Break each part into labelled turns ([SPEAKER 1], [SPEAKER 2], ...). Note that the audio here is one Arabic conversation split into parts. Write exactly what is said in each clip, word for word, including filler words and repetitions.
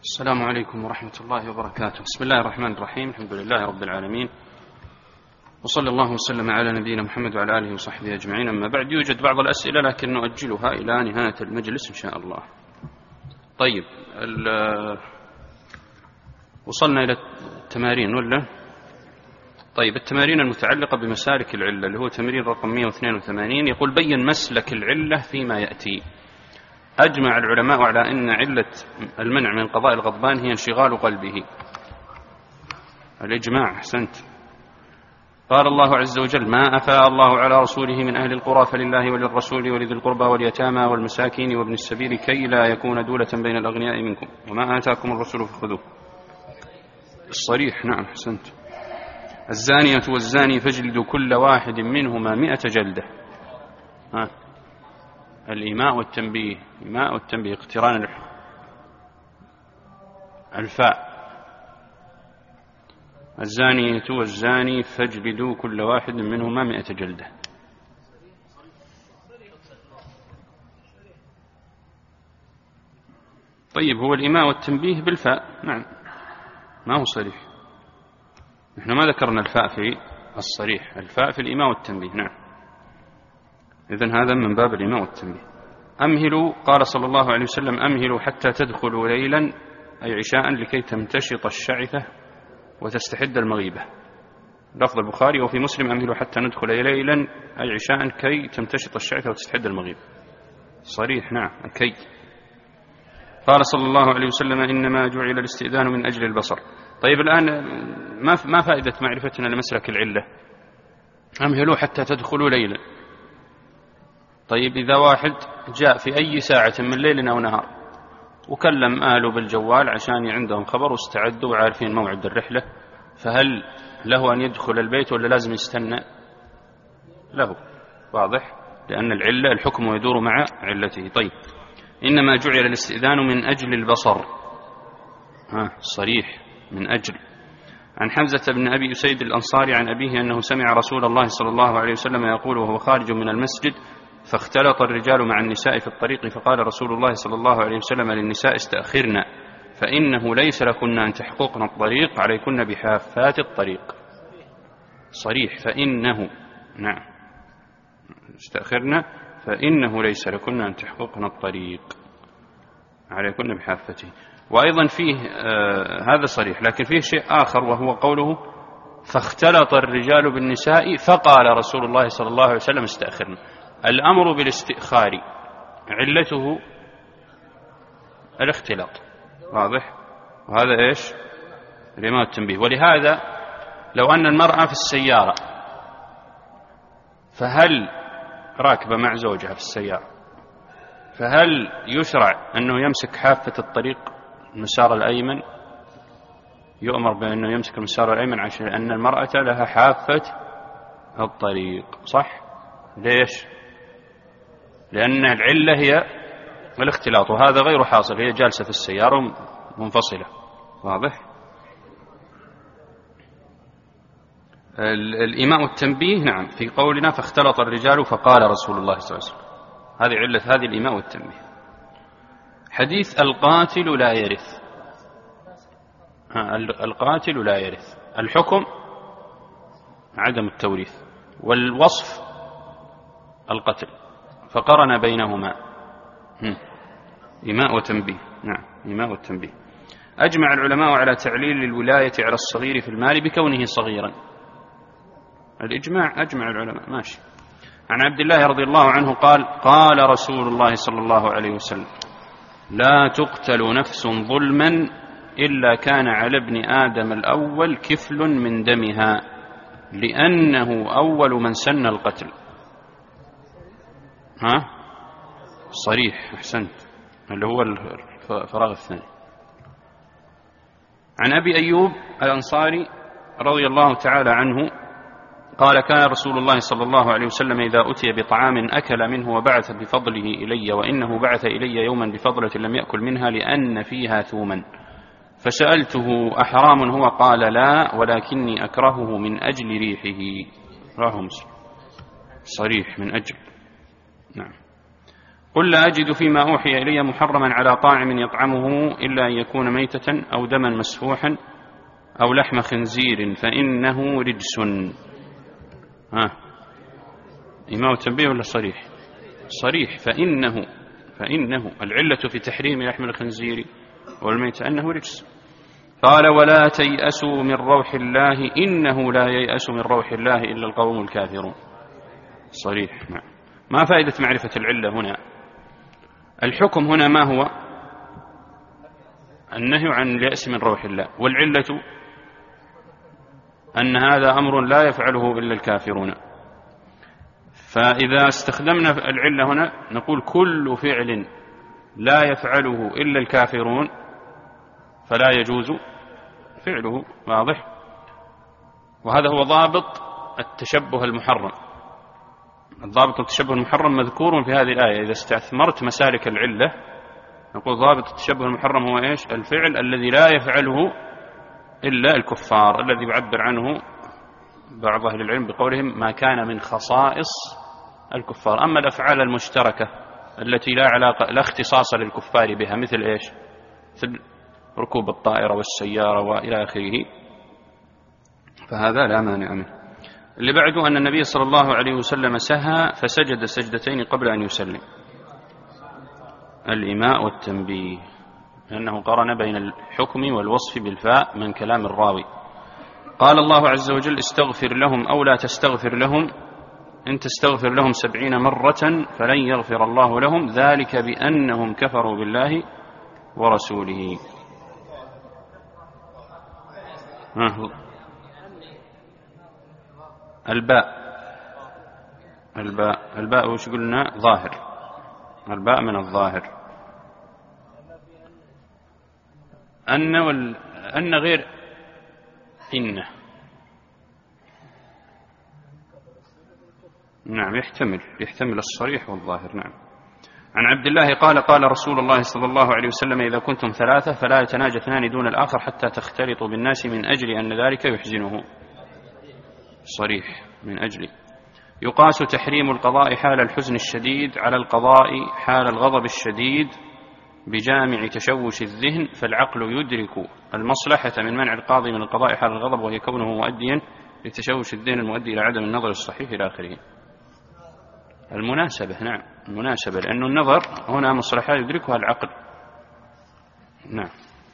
[SPEAKER 1] السلام عليكم ورحمة الله وبركاته. بسم الله الرحمن الرحيم. الحمد لله رب العالمين، وصلى الله وسلم على نبينا محمد وعلى آله وصحبه أجمعين. أما بعد، يوجد بعض الأسئلة لكن نؤجلها إلى نهاية المجلس إن شاء الله. طيب، وصلنا إلى التمارين ولا؟ طيب، التمارين المتعلقة بمسالك العلة اللي هو تمرين رقم مئة واثنين وثمانين، يقول بين مسلك العلة فيما يأتي. أجمع العلماء على أن علة المنع من قضاء الغضبان هي انشغال قلبه. الإجماع، أحسنت. قال الله عز وجل: ما أفاء الله على رسوله من أهل القرى فلله وللرسول ولذي القربى واليتامى والمساكين وابن السبيل كي لا يكون دولة بين الأغنياء منكم وما آتاكم الرسول فخذوه. الصريح، نعم، أحسنت. الزانية والزاني فاجلدوا كل واحد منهما مئة جلدة. ها، الإيماء والتنبيه، إيماء والتنبيه، اقتران الفاء. الزانية والزاني فاجلدوا كل واحد منهما مئة جلدة. طيب، هو الإيماء والتنبيه بالفاء، نعم، ما هو صريح. نحن ما ذكرنا الفاء في الصريح، الفاء في الإيماء والتنبيه، نعم. إذن هذا من باب الإيماء والتنبيه. أمهلوا، قال صلى الله عليه وسلم: أمهلوا حتى تدخلوا ليلا، أي عشاء، لكي تمتشط الشعثة وتستحد المغيبة. لفظ البخاري. وفي مسلم: أمهلوا حتى ندخل ليلا، أي عشاء، كي تمتشط الشعثة وتستحد المغيبة. صريح، نعم، كي. قال صلى الله عليه وسلم: إنما جعل الاستئذان من أجل البصر. طيب، الآن ما فائدة معرفتنا لمسلك العلة؟ أمهلوا حتى تدخلوا ليلا. طيب، إذا واحد جاء في أي ساعة من ليل أو نهار وكلم أهله بالجوال عشان عندهم خبر واستعدوا وعارفين موعد الرحلة، فهل له أن يدخل البيت ولا لازم يستنى؟ له، واضح، لأن العلة الحكم يدور مع علته. طيب، إنما جعل الاستئذان من أجل البصر. ها، صريح، من أجل. عن حمزة بن أبي أسيد الأنصاري عن أبيه أنه سمع رسول الله صلى الله عليه وسلم يقول وهو خارج من المسجد: فاختلط الرجال مع النساء في الطريق، فقال رسول الله صلى الله عليه وسلم للنساء: استأخرنا فإنه ليس لكن أن تحققن الطريق، عليكن بحافات الطريق. صريح، فإنه، نعم، استأخرنا فإنه ليس لكن أن تحققن الطريق، عليكن بحافته. وأيضا فيه آه هذا صريح، لكن فيه شيء آخر وهو قوله: فاختلط الرجال بالنساء فقال رسول الله صلى الله عليه وسلم: استأخرنا. الأمر بالاستئخار علته الاختلاط، واضح، وهذا إيش؟ الإيماء والتنبيه. ولهذا لو أن المرأة في السيارة، فهل راكبة مع زوجها في السيارة، فهل يشرع أنه يمسك حافة الطريق المسار الأيمن؟ يؤمر بأنه يمسك المسار الأيمن عشان أن المرأة لها حافة الطريق، صح؟ ليش؟ لأن العلة هي الاختلاط، وهذا غير حاصل، هي جالسة في السيارة منفصلة، واضح. الإيماء والتنبيه، نعم، في قولنا: فاختلط الرجال فقال رسول الله صلى الله عليه وسلم، هذه علة هذه الإيماء والتنبيه. حديث القاتل لا يرث، القاتل لا يرث، الحكم عدم التوريث، والوصف القتل، فقرن بينهما. إيماء وتنبيه، نعم، إيماء والتنبيه. أجمع العلماء على تعليل الولاية على الصغير في المال بكونه صغيرا. الإجماع، أجمع العلماء، ماشي. عن عبد الله رضي الله عنه قال: قال رسول الله صلى الله عليه وسلم: لا تقتل نفس ظلما إلا كان على ابن آدم الأول كفل من دمها، لأنه أول من سن القتل. ها، صريح، أحسنت، اللي هو الفراغ الثاني. عن أبي أيوب الأنصاري رضي الله تعالى عنه قال: كان رسول الله صلى الله عليه وسلم إذا أتي بطعام أكل منه وبعث بفضله إلي، وإنه بعث إلي يوما بفضلة لم يأكل منها لأن فيها ثوما، فسألته: أحرام هو؟ قال: لا، ولكني أكرهه من أجل ريحه. رواه مسلم. صريح، من أجل، نعم. قل لا أجد فيما أوحي إلي محرما على طاعم يطعمه إلا أن يكون ميتة أو دما مسفوحا أو لحم خنزير فإنه رجس. ها إيماء التنبيه ولا صريح؟ صريح. فإنه فإنه العلة في تحريم لحم الخنزير والميتة أنه رجس. قال ولا تيأسوا من روح الله إنه لا ييأس من روح الله إلا القوم الكافرون. صريح. نعم. ما فائدة معرفة العلة هنا؟ الحكم هنا ما هو؟ النهي عن اليأس من روح الله، والعلة أن هذا أمر لا يفعله إلا الكافرون. فإذا استخدمنا العلة هنا نقول كل فعل لا يفعله إلا الكافرون فلا يجوز فعله. واضح؟ وهذا هو ضابط التشبه المحرم. الضابط التشبه المحرم مذكور في هذه الآية. إذا استثمرت مسالك العلة نقول ضابط التشبه المحرم هو إيش؟ الفعل الذي لا يفعله إلا الكفار، الذي يعبر عنه بعض أهل العلم بقولهم ما كان من خصائص الكفار. أما الأفعال المشتركة التي لا علاقة لا اختصاص للكفار بها مثل إيش؟ مثل ركوب الطائرة والسيارة وإلى آخره فهذا لا مانع منه. اللي بعده أن النبي صلى الله عليه وسلم سهى فسجد سجدتين قبل أن يسلم. الإيماء والتنبيه، لأنه قرن بين الحكم والوصف بالفاء من كلام الراوي. قال الله عز وجل استغفر لهم أو لا تستغفر لهم إن تستغفر لهم سبعين مرة فلن يغفر الله لهم ذلك بأنهم كفروا بالله ورسوله. الباء الباء الباء وش قلنا؟ ظاهر. الباء من الظاهر. أن وال... أن غير إن. نعم يحتمل يحتمل الصريح والظاهر. نعم. عن عبد الله قال قال رسول الله صلى الله عليه وسلم إذا كنتم ثلاثة فلا يتناجى اثنان دون الآخر حتى تختلطوا بالناس من أجل أن ذلك يحزنه. صريح من أجل. يقاس تحريم القضاء حال الحزن الشديد على القضاء حال الغضب الشديد بجامع تشوش الذهن، فالعقل يدرك المصلحة من منع القاضي من القضاء حال الغضب وهي كونه مؤديا لتشوش الذهن المؤدي إلى عدم النظر الصحيح إلى آخره. المناسبة. نعم المناسبة، لأن النظر هنا مصلحة يدركها العقل. نعم.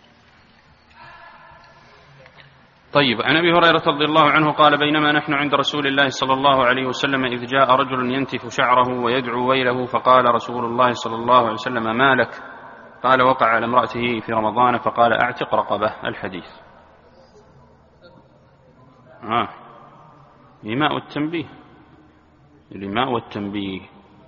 [SPEAKER 1] طيب. عن أبي هريرة رضي الله عنه قال بينما نحن عند رسول الله صلى الله عليه وسلم إذ جاء رجل ينتف شعره ويدعو ويله فقال رسول الله صلى الله عليه وسلم ما لك؟ قال وقع على امرأته في رمضان فقال أعتق رقبة. الحديث. آه. الإيماء والتنبيه. الإيماء والتنبيه.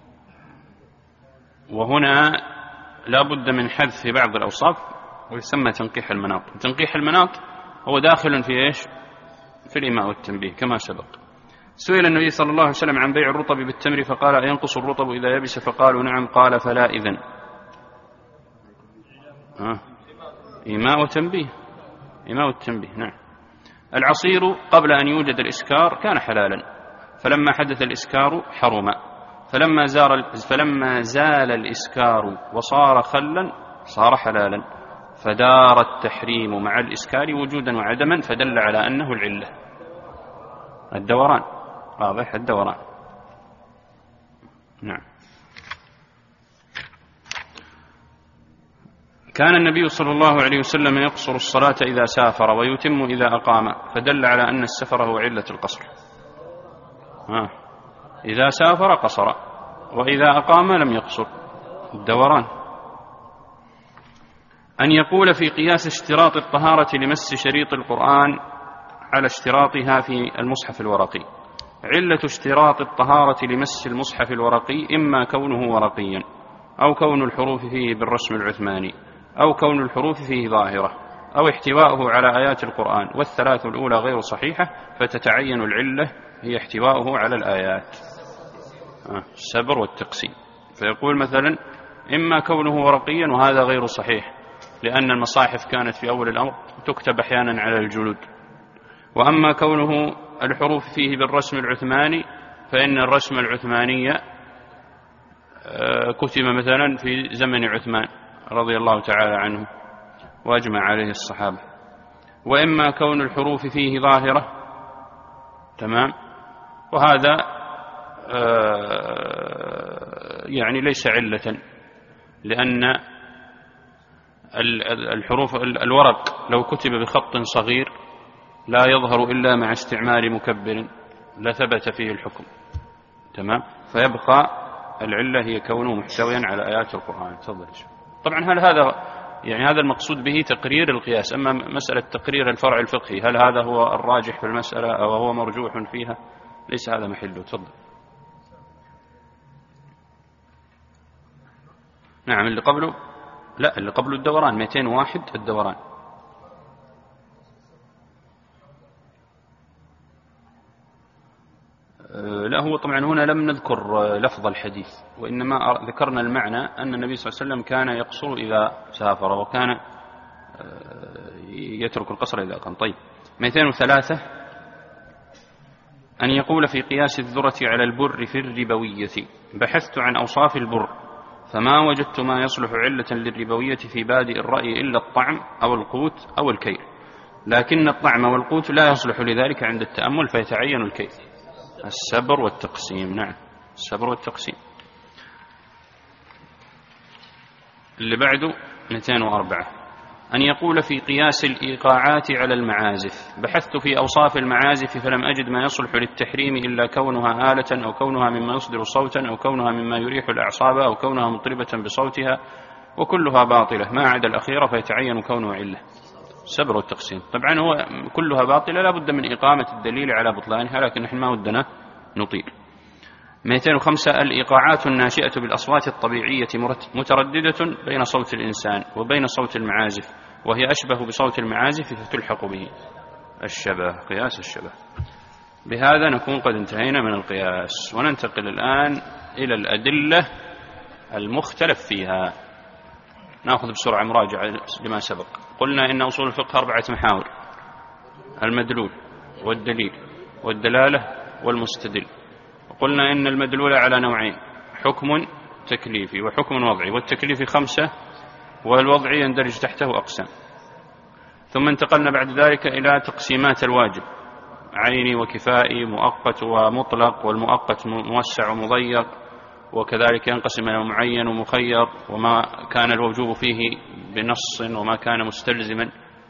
[SPEAKER 1] وهنا لا بد من حذف بعض الأوصاف ويسمى تنقيح المناط. تنقيح المناط هو داخل في إيش؟ في الإيماء والتنبيه كما سبق. سئل النبي صلى الله عليه وسلم عن بيع الرطب بالتمر فقال أينقص الرطب إذا يبس؟ فقالوا نعم. قال فلا إذن. آه. إيماء وتنبيه. إيماء والتنبيه. نعم. العصير قبل أن يوجد الإسكار كان حلالا، فلما حدث الإسكار حرم، فلما زال فلما زال الإسكار وصار خلا صار حلالا، فدار التحريم مع الإسكار وجودا وعدما فدل على أنه العلة. الدوران. واضح؟ الدوران. نعم. كان النبي صلى الله عليه وسلم يقصر الصلاة إذا سافر ويتم إذا أقام، فدل على أن السفر هو علة القصر. آه. إذا سافر قصر وإذا أقام لم يقصر. الدوران. أن يقول في قياس اشتراط الطهارة لمس شريط القرآن على اشتراطها في المصحف الورقي. علة اشتراط الطهارة لمس المصحف الورقي إما كونه ورقيا أو كون الحروف فيه بالرسم العثماني أو كون الحروف فيه ظاهرة أو احتواؤه على آيات القرآن، والثلاث الأولى غير صحيحة فتتعين العلة هي احتواؤه على الآيات. آه. السبر والتقسيم. فيقول مثلا إما كونه ورقيا وهذا غير صحيح لأن المصاحف كانت في أول الأمر تكتب أحيانا على الجلود، وأما كونه الحروف فيه بالرسم العثماني فإن الرسم العثماني كتب مثلا في زمن عثمان رضي الله تعالى عنه وأجمع عليه الصحابة، وإما كون الحروف فيه ظاهرة، تمام، وهذا يعني ليس علة، لأن الحروف الورق لو كتب بخط صغير لا يظهر إلا مع استعمال مكبر لثبت فيه الحكم، تمام، فيبقى العلة هي كونه محتويا على آيات القرآن. تفضل. طبعا هل هذا يعني هذا المقصود به تقرير القياس؟ أما مسألة تقرير الفرع الفقهي هل هذا هو الراجح في المسألة أو هو مرجوح فيها؟ ليس هذا محله. تفضل. نعم اللي قبله، لا اللي قبله الدوران مئتين وواحد الدوران. لا هو طبعا هنا لم نذكر لفظ الحديث، وإنما ذكرنا المعنى أن النبي صلى الله عليه وسلم كان يقصر إذا سافر وكان يترك القصر إذا أقام. طيب مئتين وثلاثة أن يقول في قياس الذرة على البر في الربوية بحثت عن أوصاف البر فما وجدت ما يصلح علة للربوية في بادئ الرأي إلا الطعم أو القوت أو الكيل، لكن الطعم والقوت لا يصلح لذلك عند التأمل فيتعين الكيل. السبر والتقسيم. نعم السبر والتقسيم. اللي بعده مئتين وأربعة أن يقول في قياس الإيقاعات على المعازف بحثت في أوصاف المعازف فلم أجد ما يصلح للتحريم إلا كونها آلة أو كونها مما يصدر صوتا أو كونها مما يريح الأعصاب أو كونها مطربة بصوتها وكلها باطلة ما عدا الأخيرة فيتعين كونه علة. السبر والتقسيم. طبعا هو كلها باطلة لا بد من إقامة الدليل على بطلانها، لكن نحن ما ودنا نطيل. مئتين وخمسة الإيقاعات الناشئة بالأصوات الطبيعية مترددة بين صوت الإنسان وبين صوت المعازف وهي أشبه بصوت المعازف فتلحق به الشبه. قياس الشبه. بهذا نكون قد انتهينا من القياس، وننتقل الآن إلى الأدلة المختلف فيها. نأخذ بسرعة مراجعة لما سبق. قلنا إن أصول الفقه أربعة محاور: المدلول والدليل والدلالة والمستدل. وقلنا إن المدلول على نوعين: حكم تكليفي وحكم وضعي، والتكليفي خمسة والوضعي يندرج تحته أقسام. ثم انتقلنا بعد ذلك إلى تقسيمات الواجب: عيني وكفائي، مؤقت ومطلق، والمؤقت موسع ومضيق، وكذلك ينقسم إلى معين ومخير، وما كان الوجوب فيه بنص وما كان مستلزما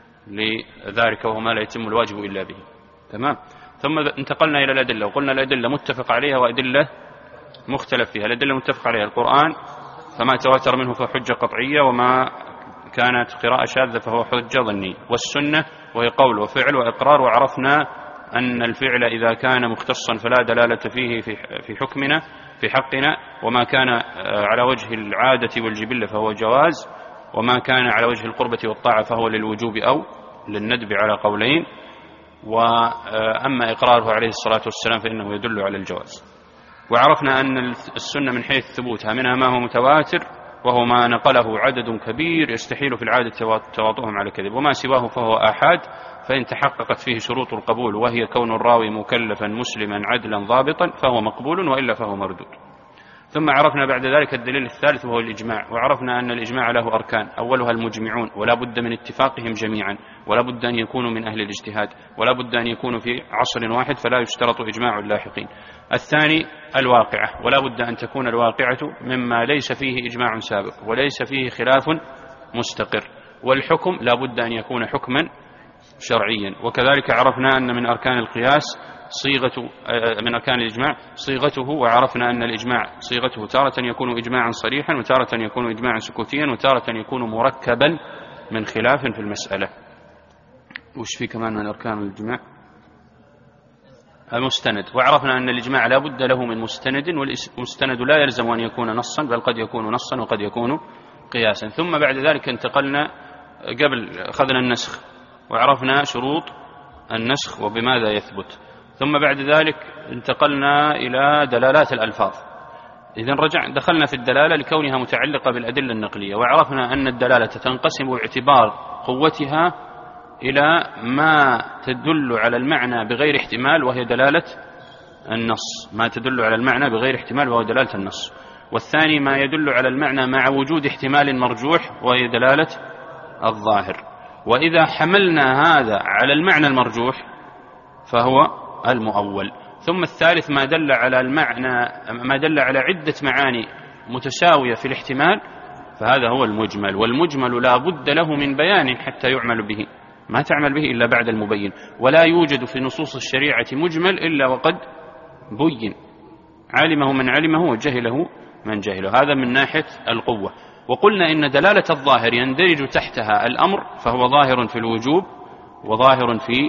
[SPEAKER 1] لذلك وهو ما لا يتم الواجب إلا به. تمام. ثم انتقلنا إلى الأدلة، وقلنا الأدلة متفق عليها وأدلة مختلف فيها. الأدلة متفق عليها القرآن فما تواتر منه فهو حجة قطعية، وما كانت قراءة شاذة فهو حجة ظنية. والسنة وهي قول وفعل وإقرار، وعرفنا أن الفعل إذا كان مختصا فلا دلالة فيه في حكمنا في حقنا، وما كان على وجه العادة والجبلة فهو جواز، وما كان على وجه القربة والطاعة فهو للوجوب أو للندب على قولين. وأما إقراره عليه الصلاة والسلام فإنه يدل على الجواز. وعرفنا أن السنة من حيث ثبوتها منها ما هو متواتر وهو ما نقله عدد كبير يستحيل في العادة تواطؤهم على كذب، وما سواه فهو آحاد فإن تحققت فيه شروط القبول وهي كون الراوي مكلفا مسلما عدلا ضابطا فهو مقبول، وإلا فهو مردود. ثم عرفنا بعد ذلك الدليل الثالث وهو الإجماع، وعرفنا أن الإجماع له أركان: أولها المجمعون ولا بد من اتفاقهم جميعا، ولا بد أن يكونوا من أهل الاجتهاد، ولا بد أن يكونوا في عصر واحد فلا يشترط إجماع اللاحقين. الثاني الواقعة، ولا بد أن تكون الواقعة مما ليس فيه إجماع سابق وليس فيه خلاف مستقر. والحكم لا بد أن يكون حكما شرعيا. وكذلك عرفنا أن من أركان القياس صيغة من أركان الإجماع صيغته، وعرفنا أن الإجماع صيغته تارة يكون إجماعا صريحا، وتارة يكون إجماعا سكوتيا، وتارة يكون مركبا من خلاف في المسألة. وش في كمان من أركان الإجماع؟ المستند. وعرفنا أن الإجماع لا بد له من مستند، والمستند لا يلزم أن يكون نصا بل قد يكون نصا وقد يكون قياسا. ثم بعد ذلك انتقلنا قبل أخذنا النسخ وعرفنا شروط النسخ وبماذا يثبت. ثم بعد ذلك انتقلنا إلى دلالات الألفاظ. إذن رجع دخلنا في الدلالة لكونها متعلقة بالأدلة النقلية، وعرفنا أن الدلالة تنقسم باعتبار قوتها إلى ما تدل على المعنى بغير احتمال وهي دلالة النص، ما تدل على المعنى بغير احتمال وهو دلالة النص. والثاني ما يدل على المعنى مع وجود احتمال مرجوح وهي دلالة الظاهر. وإذا حملنا هذا على المعنى المرجوح فهو المؤول. ثم الثالث ما دل على المعنى ما دل على عدة معاني متساوية في الاحتمال فهذا هو المجمل. والمجمل لا بد له من بيان حتى يعمل به، ما تعمل به إلا بعد المبين، ولا يوجد في نصوص الشريعة مجمل إلا وقد بين، علمه من علمه وجهله من جهله. هذا من ناحية القوة. وقلنا إن دلالة الظاهر يندرج تحتها الأمر فهو ظاهر في الوجوب وظاهر في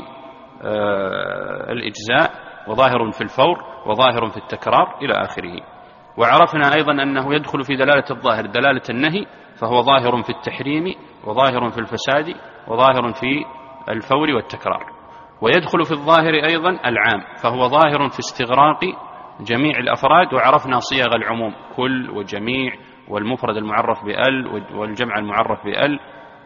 [SPEAKER 1] آه الإجزاء وظاهر في الفور وظاهر في التكرار إلى آخره. وعرفنا أيضا أنه يدخل في دلالة الظاهر دلالة النهي فهو ظاهر في التحريم وظاهر في الفساد وظاهر في الفور والتكرار. ويدخل في الظاهر أيضا العام فهو ظاهر في استغراق جميع الأفراد. وعرفنا صيغ العموم كل وجميع والمفرد المعرف بأل والجمع المعرف بأل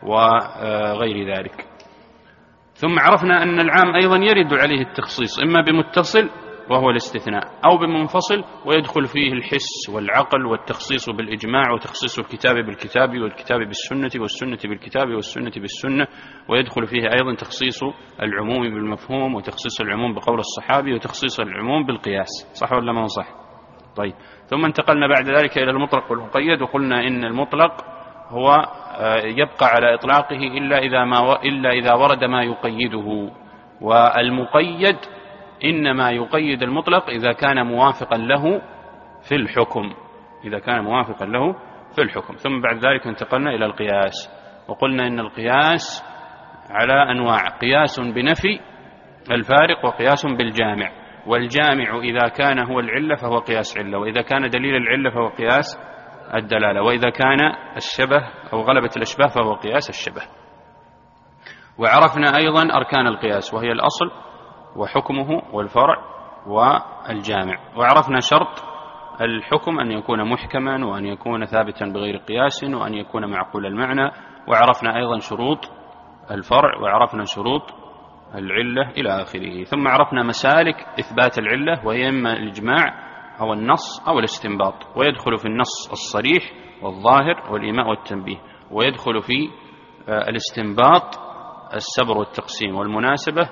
[SPEAKER 1] وغير ذلك. ثم عرفنا أن العام أيضا يرد عليه التخصيص إما بمتصل وهو الاستثناء أو بمنفصل، ويدخل فيه الحس والعقل والتخصيص بالإجماع وتخصيص الكتاب بالكتاب والكتاب بالسنة والسنة بالكتاب والسنة بالسنة. ويدخل فيه أيضا تخصيص العموم بالمفهوم وتخصيص العموم بقول الصحابي وتخصيص العموم بالقياس. صح ولا ما صح؟ طيب. ثم انتقلنا بعد ذلك إلى المطلق والمقيد، وقلنا إن المطلق هو يبقى على إطلاقه إلا إذا ما إلا إذا ورد ما يقيده، والمقيد إنما يقيد المطلق إذا كان موافقا له في الحكم إذا كان موافقا له في الحكم. ثم بعد ذلك انتقلنا إلى القياس، وقلنا إن القياس على أنواع: قياس بنفي الفارق وقياس بالجامع. والجامع إذا كان هو العلة فهو قياس علة، وإذا كان دليل العلة فهو قياس الدلالة، وإذا كان الشبه أو غلبة الأشباه فهو قياس الشبه. وعرفنا أيضا أركان القياس وهي الأصل وحكمه والفرع والجامع. وعرفنا شرط الحكم أن يكون محكما وأن يكون ثابتا بغير قياس وأن يكون معقول المعنى. وعرفنا أيضا شروط الفرع وعرفنا شروط العلة إلى آخره. ثم عرفنا مسالك إثبات العلة وهي إما الإجماع أو النص أو الاستنباط. ويدخل في النص الصريح والظاهر والإيماء والتنبيه، ويدخل في الاستنباط السبر والتقسيم والمناسبة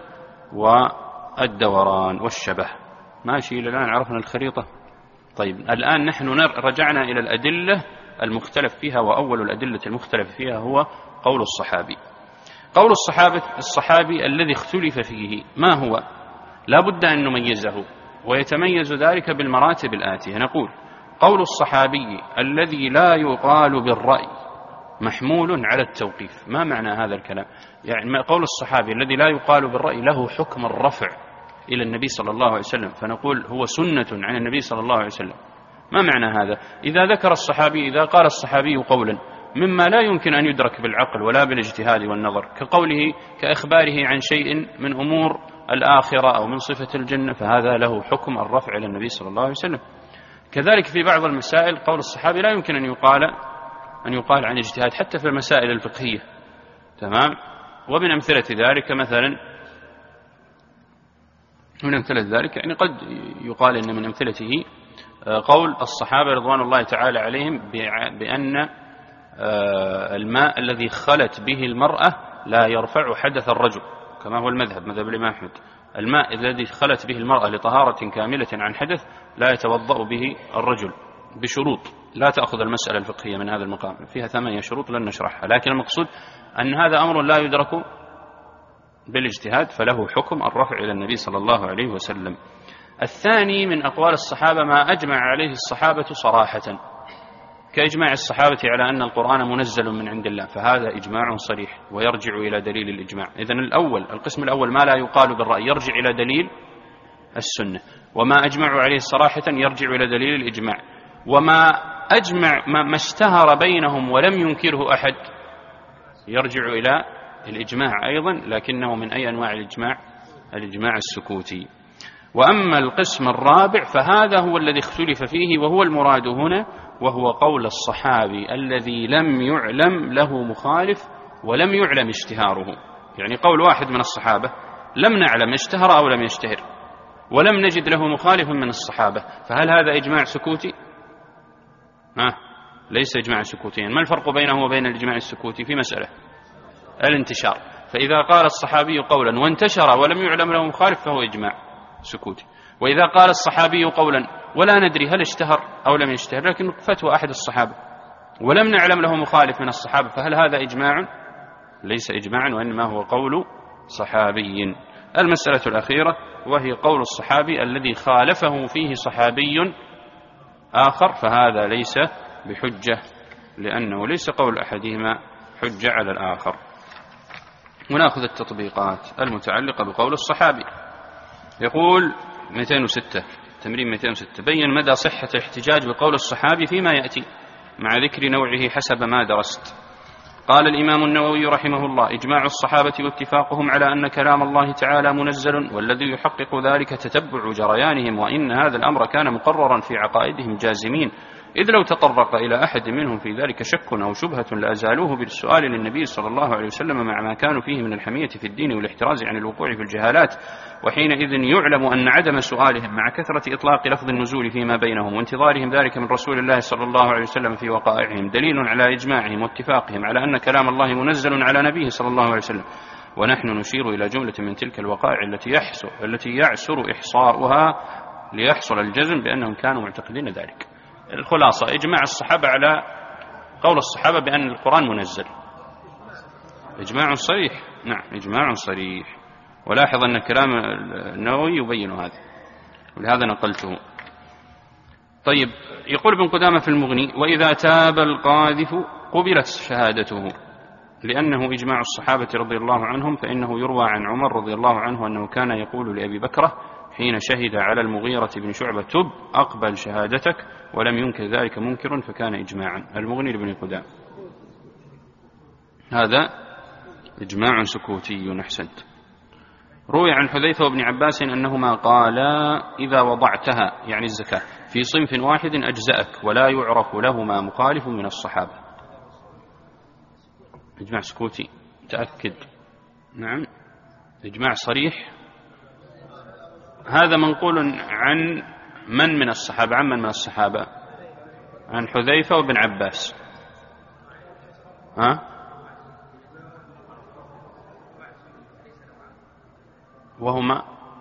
[SPEAKER 1] والدوران والشبه. ماشي إلى الآن عرفنا الخريطة. طيب الآن نحن رجعنا إلى الأدلة المختلف فيها، وأول الأدلة المختلف فيها هو قول الصحابي. قول الصحابة الصحابي الذي اختلف فيه ما هو؟ لا بد أن نميزه، ويتميز ذلك بالمراتب الآتية. نقول قول الصحابي الذي لا يقال بالرأي محمول على التوقيف. ما معنى هذا الكلام؟ يعني قول الصحابي الذي لا يقال بالرأي له حكم الرفع إلى النبي صلى الله عليه وسلم، فنقول هو سنة عن النبي صلى الله عليه وسلم. ما معنى هذا؟ إذا ذكر الصحابي إذا قال الصحابي قولا مما لا يمكن أن يدرك بالعقل ولا بالاجتهاد والنظر، كقوله كإخباره عن شيء من أمور الآخرة أو من صفة الجنة، فهذا له حكم الرفع إلى النبي صلى الله عليه وسلم. كذلك في بعض المسائل قول الصحابي لا يمكن أن يقال أن يقال عن اجتهاد حتى في المسائل الفقهية. تمام. ومن أمثلة ذلك مثلا من أمثلة ذلك يعني قد يقال إن من أمثلته قول الصحابة رضوان الله تعالى عليهم بأن الماء الذي خلت به المرأة لا يرفع حدث الرجل، كما هو المذهب مذهب الإمام أحمد. الماء الذي خلت به المرأة لطهارة كاملة عن حدث لا يتوضأ به الرجل بشروط لا تأخذ المسألة الفقهية من هذا المقام، فيها ثمانية شروط لن نشرحها، لكن المقصود أن هذا أمر لا يدرك بالاجتهاد فله حكم الرفع إلى النبي صلى الله عليه وسلم. الثاني من أقوال الصحابة ما أجمع عليه الصحابة صراحة، كإجماع الصحابة على أن القرآن منزل من عند الله، فهذا إجماع صريح ويرجع إلى دليل الإجماع. إذن الأول القسم الأول ما لا يقال بالرأي يرجع إلى دليل السنة، وما أجمعوا عليه صراحة يرجع إلى دليل الإجماع. وما أجمع ما اشتهر بينهم ولم ينكره أحد يرجع إلى الإجماع أيضا، لكنه من أي أنواع الإجماع؟ الإجماع السكوتي. وأما القسم الرابع فهذا هو الذي اختلف فيه وهو المراد هنا، وهو قول الصحابي الذي لم يعلم له مخالف ولم يعلم اشتهاره. يعني قول واحد من الصحابة لم نعلم اشتهر أو لم يشتهر ولم نجد له مخالف من الصحابة، فهل هذا إجماع سكوتي؟ ها ليس إجماعا سكوتيا. ما الفرق بينه وبين الإجماع السكوتي في مسألة الانتشار؟ فإذا قال الصحابي قولا وانتشر ولم يعلم له مخالف فهو إجماع سكوتي، وإذا قال الصحابي قولا ولا ندري هل اشتهر أو لم يشتهر لكن فتوى أحد الصحابة ولم نعلم له مخالف من الصحابة فهل هذا إجماع؟ ليس إجماعا وإنما هو قول صحابي. المسألة الأخيرة وهي قول الصحابي الذي خالفه فيه صحابي آخر فهذا ليس بحجة لأنه ليس قول أحدهما حجة على الآخر. ونأخذ التطبيقات المتعلقة بقول الصحابي. يقول مئتين وستة تمرين مئتين وستة بين مدى صحة الاحتجاج بقول الصحابي فيما يأتي مع ذكر نوعه حسب ما درست. قال الإمام النووي رحمه الله إجماع الصحابة واتفاقهم على أن كلام الله تعالى منزل، والذي يحقق ذلك تتبع جريانهم، وإن هذا الأمر كان مقررا في عقائدهم جازمين، إذ لو تطرق إلى أحد منهم في ذلك شك أو شبهة لأزالوه بالسؤال للنبي صلى الله عليه وسلم مع ما كانوا فيه من الحمية في الدين والاحتراز عن الوقوع في الجهالات، وحينئذ يعلم أن عدم سؤالهم مع كثرة إطلاق لفظ النزول فيما بينهم وانتظارهم ذلك من رسول الله صلى الله عليه وسلم في وقائعهم دليل على إجماعهم واتفاقهم على أن كلام الله منزل على نبيه صلى الله عليه وسلم. ونحن نشير إلى جملة من تلك الوقائع التي يحسر, التي يعسر إحصاؤها ليحصل الجزم بأنهم كانوا معتقدين ذلك. الخلاصة إجماع الصحابة على قول الصحابة بأن القرآن منزل إجماع صريح. نعم إجماع صريح. ولاحظ أن كلام النووي يبين هذا ولهذا نقلته. طيب يقول ابن قدامة في المغني وإذا تاب القاذف قبلت شهادته لأنه إجماع الصحابة رضي الله عنهم، فإنه يروى عن عمر رضي الله عنه أنه كان يقول لأبي بكرة حين شهد على المغيرة بن شعبة تب أقبل شهادتك، ولم ينكر ذلك منكر فكان إجماعا. المغني لابن قدامة. هذا إجماع سكوتي. أحسنت. روي عن حذيفة وابن عباس أنهما قالا إذا وضعتها يعني الزكاة في صنف واحد أجزأك ولا يعرف لهما مخالف من الصحابة. إجماع سكوتي تأكد. نعم إجماع صريح. هذا منقول عن من من الصحابة؟ عن من من الصحابة؟ عن حذيفة وابن عباس. ها؟ وهما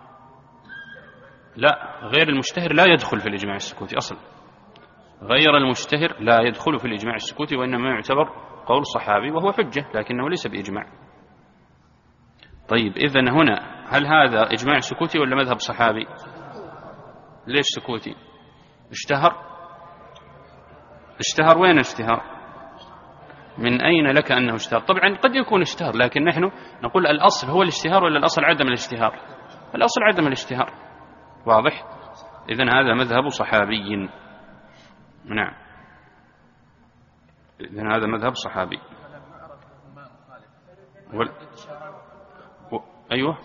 [SPEAKER 1] لا غير المشتهر لا يدخل في الإجماع السكوتي أصلا. غير المشتهر لا يدخل في الإجماع السكوتي وإنما يعتبر قول صحابي وهو حجة لكنه ليس بإجماع. طيب إذن هنا هل هذا إجماع سكوتي ولا مذهب صحابي؟ ليش سكوتي؟ اشتهر اشتهر وين اشتهر؟ من أين لك أنه اشتهر؟ طبعا قد يكون اشتهر لكن نحن نقول الأصل هو الاشتهار ولا الأصل عدم الاشتهار؟ الأصل عدم الاشتهار. واضح؟ إذن هذا مذهب صحابي. نعم إذن هذا مذهب صحابي. وال... و... أيوه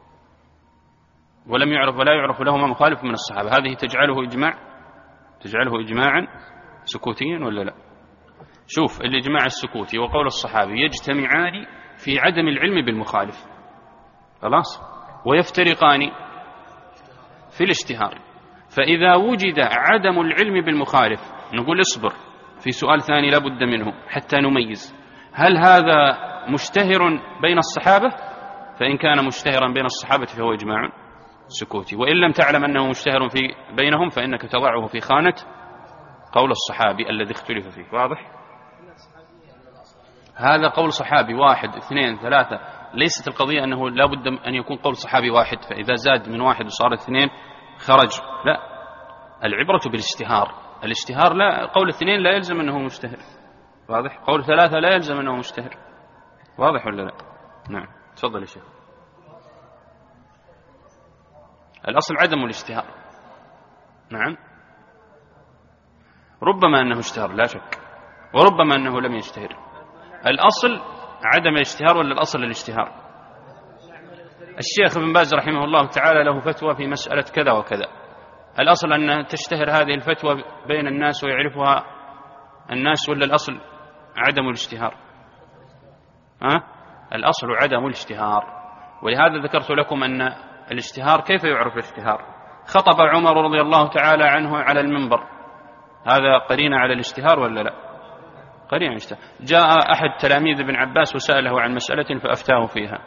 [SPEAKER 1] ولم يعرف ولا يعرف لهما مخالف من الصحابة. هذه تجعله إجماع تجعله إجماعا سكوتيا ولا لا؟ شوف الإجماع السكوتي وقول الصحابي يجتمعان في عدم العلم بالمخالف خلاص ويفترقان في الاشتهار. فإذا وجد عدم العلم بالمخالف نقول اصبر في سؤال ثاني لا بد منه حتى نميز هل هذا مشتهر بين الصحابة؟ فإن كان مشتهرا بين الصحابة فهو إجماع سكوتي، وإن لم تعلم أنه مشتهر في بينهم فإنك تضعه في خانة قول الصحابي الذي اختلف فيه. واضح؟ هذا قول صحابي واحد اثنين ثلاثة. ليست القضية أنه لا بد أن يكون قول صحابي واحد فإذا زاد من واحد وصار اثنين خرج، لا، العبرة بالاشتهار. الاشتهار لا، قول اثنين لا يلزم أنه مشتهر. واضح؟ قول ثلاثة لا يلزم أنه مشتهر. واضح ولا لا؟ نعم تفضل يا شيخ. الأصل عدم الاشتهار. نعم ربما أنه اشتهر لا شك وربما أنه لم يشتهر. الأصل عدم الاشتهار ولا الأصل الاشتهار؟ الشيخ ابن باز رحمه الله تعالى له فتوى في مسألة كذا وكذا. الأصل أن تشتهر هذه الفتوى بين الناس ويعرفها الناس ولا الأصل عدم الاشتهار؟ ها؟ الأصل عدم الاشتهار. ولهذا ذكرت لكم أن الاشتهار كيف يعرف الاشتهار؟ خطب عمر رضي الله تعالى عنه على المنبر هذا قرينة على الاشتهار ولا لا؟ قرينة على الاشتهار. جاء أحد تلاميذ ابن عباس وسأله عن مسألة فأفتاه فيها،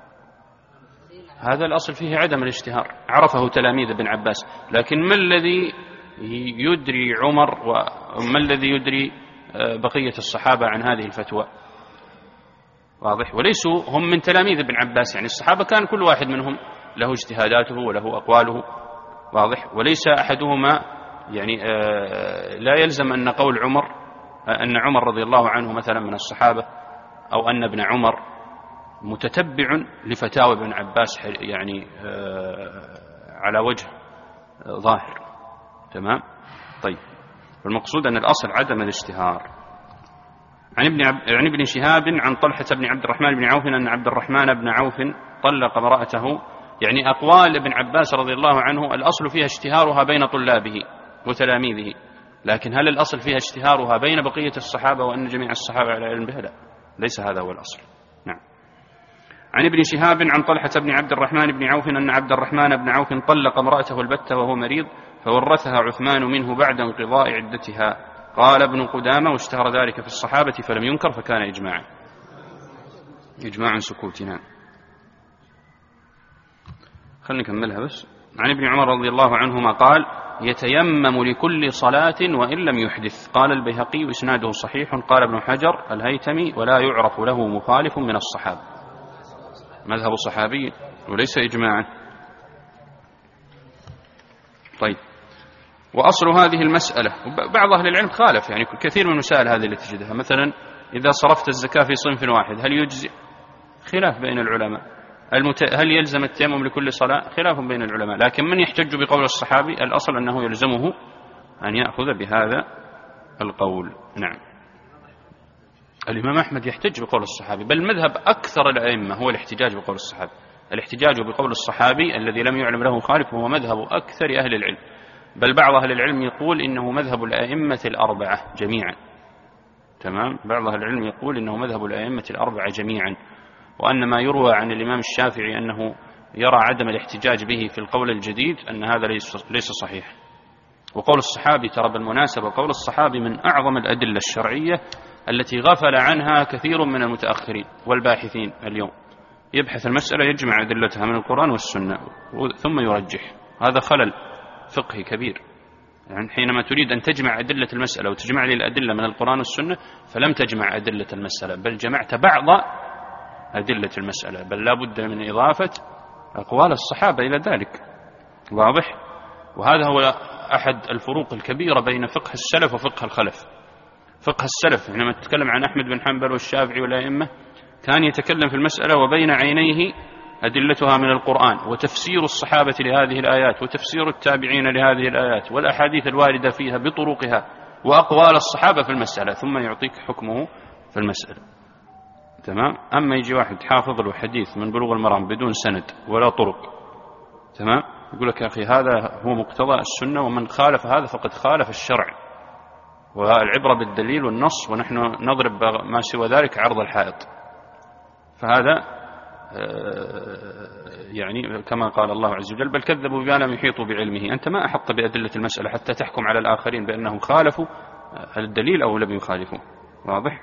[SPEAKER 1] هذا الأصل فيه عدم الاشتهار، عرفه تلاميذ ابن عباس، لكن ما الذي يدري عمر وما الذي يدري بقية الصحابة عن هذه الفتوى؟ واضح؟ وليسوا هم من تلاميذ ابن عباس، يعني الصحابة كان كل واحد منهم له اجتهاداته وله أقواله، واضح؟ وليس أحدهما يعني لا يلزم أن قول عمر أن عمر رضي الله عنه مثلا من الصحابة، أو أن ابن عمر متتبع لفتاوى ابن عباس يعني على وجه ظاهر. تمام؟ طيب، والمقصود أن الأصل عدم الاشتهار. عن ابن, عب... عن ابن شهاب عن طلحة بن عبد الرحمن بن عوف أن عبد الرحمن بن عوف طلق امرأته، يعني أقوال ابن عباس رضي الله عنه الأصل فيها اشتهارها بين طلابه وتلاميذه، لكن هل الأصل فيها اشتهارها بين بقية الصحابة وأن جميع الصحابة على علم بها؟ لا، ليس هذا هو الأصل. نعم. عن ابن شهاب عن طلحة بن عبد الرحمن بن عوف أن عبد الرحمن بن عوف طلق امرأته البتة وهو مريض فورثها عثمان منه بعد انقضاء عدتها. قال ابن قدامة واشتهر ذلك في الصحابة فلم ينكر فكان إجماعا. إجماع سكوتنا. خلنا نكملها بس. عن ابن عمر رضي الله عنهما قال يتيمم لكل صلاة وإن لم يحدث. قال البيهقي إسناده صحيح. قال ابن حجر الهيتمي ولا يعرف له مخالف من الصحابة. مذهب الصحابي وليس إجماعا. طيب، وأصل هذه المسألة بعض أهل العلم خالف، يعني كثير من المسائل هذه اللي تجدها، مثلا إذا صرفت الزكاة في صنف واحد هل يجزي؟ خلاف بين العلماء. المت... هل يلزم التيمم لكل صلاة؟ خلاف بين العلماء. لكن من يحتج بقول الصحابي الأصل أنه يلزمه أن يأخذ بهذا القول. نعم. الإمام أحمد يحتج بقول الصحابي، بل مذهب أكثر الأئمة هو الاحتجاج بقول الصحابي. الاحتجاج بقول الصحابي الذي لم يعلم له خالف هو مذهب أكثر أهل العلم، بل بعض أهل العلم يقول إنه مذهب الأئمة الأربعة جميعا. تمام؟ بعض أهل العلم يقول إنه مذهب الأئمة الأربعة جميعا، وأن ما يروى عن الإمام الشافعي أنه يرى عدم الاحتجاج به في القول الجديد أن هذا ليس صحيح. وقول الصحابي ترى بالمناسبة قول الصحابي من أعظم الأدلة الشرعية التي غفل عنها كثير من المتأخرين والباحثين اليوم. يبحث المسألة يجمع أدلتها من القرآن والسنة ثم يرجح. هذا خلل فقهي كبير. يعني حينما تريد أن تجمع أدلة المسألة وتجمع لي الأدلة من القرآن والسنة فلم تجمع أدلة المسألة، بل جمعت بعض أدلة المسألة، بل لا بد من إضافة أقوال الصحابة إلى ذلك. واضح؟ وهذا هو أحد الفروق الكبيرة بين فقه السلف وفقه الخلف. فقه السلف حينما تتكلم عن أحمد بن حنبل والشافعي والأئمة كان يتكلم في المسألة وبين عينيه أدلتها من القرآن وتفسير الصحابة لهذه الآيات وتفسير التابعين لهذه الآيات والأحاديث الواردة فيها بطرقها وأقوال الصحابة في المسألة، ثم يعطيك حكمه في المسألة. تمام؟ أما يجي واحد حافظ له حديث من بلوغ المرام بدون سند ولا طرق، تمام، يقول لك يا أخي هذا هو مقتضى السنة ومن خالف هذا فقد خالف الشرع، والعبرة بالدليل والنص ونحن نضرب ما سوى ذلك عرض الحائط. فهذا يعني كما قال الله عز وجل بل كذبوا بما لم يحيطوا بعلمه. أنت ما أحط بأدلة المسألة حتى تحكم على الآخرين بأنهم خالفوا الدليل أو لم يخالفوا. واضح؟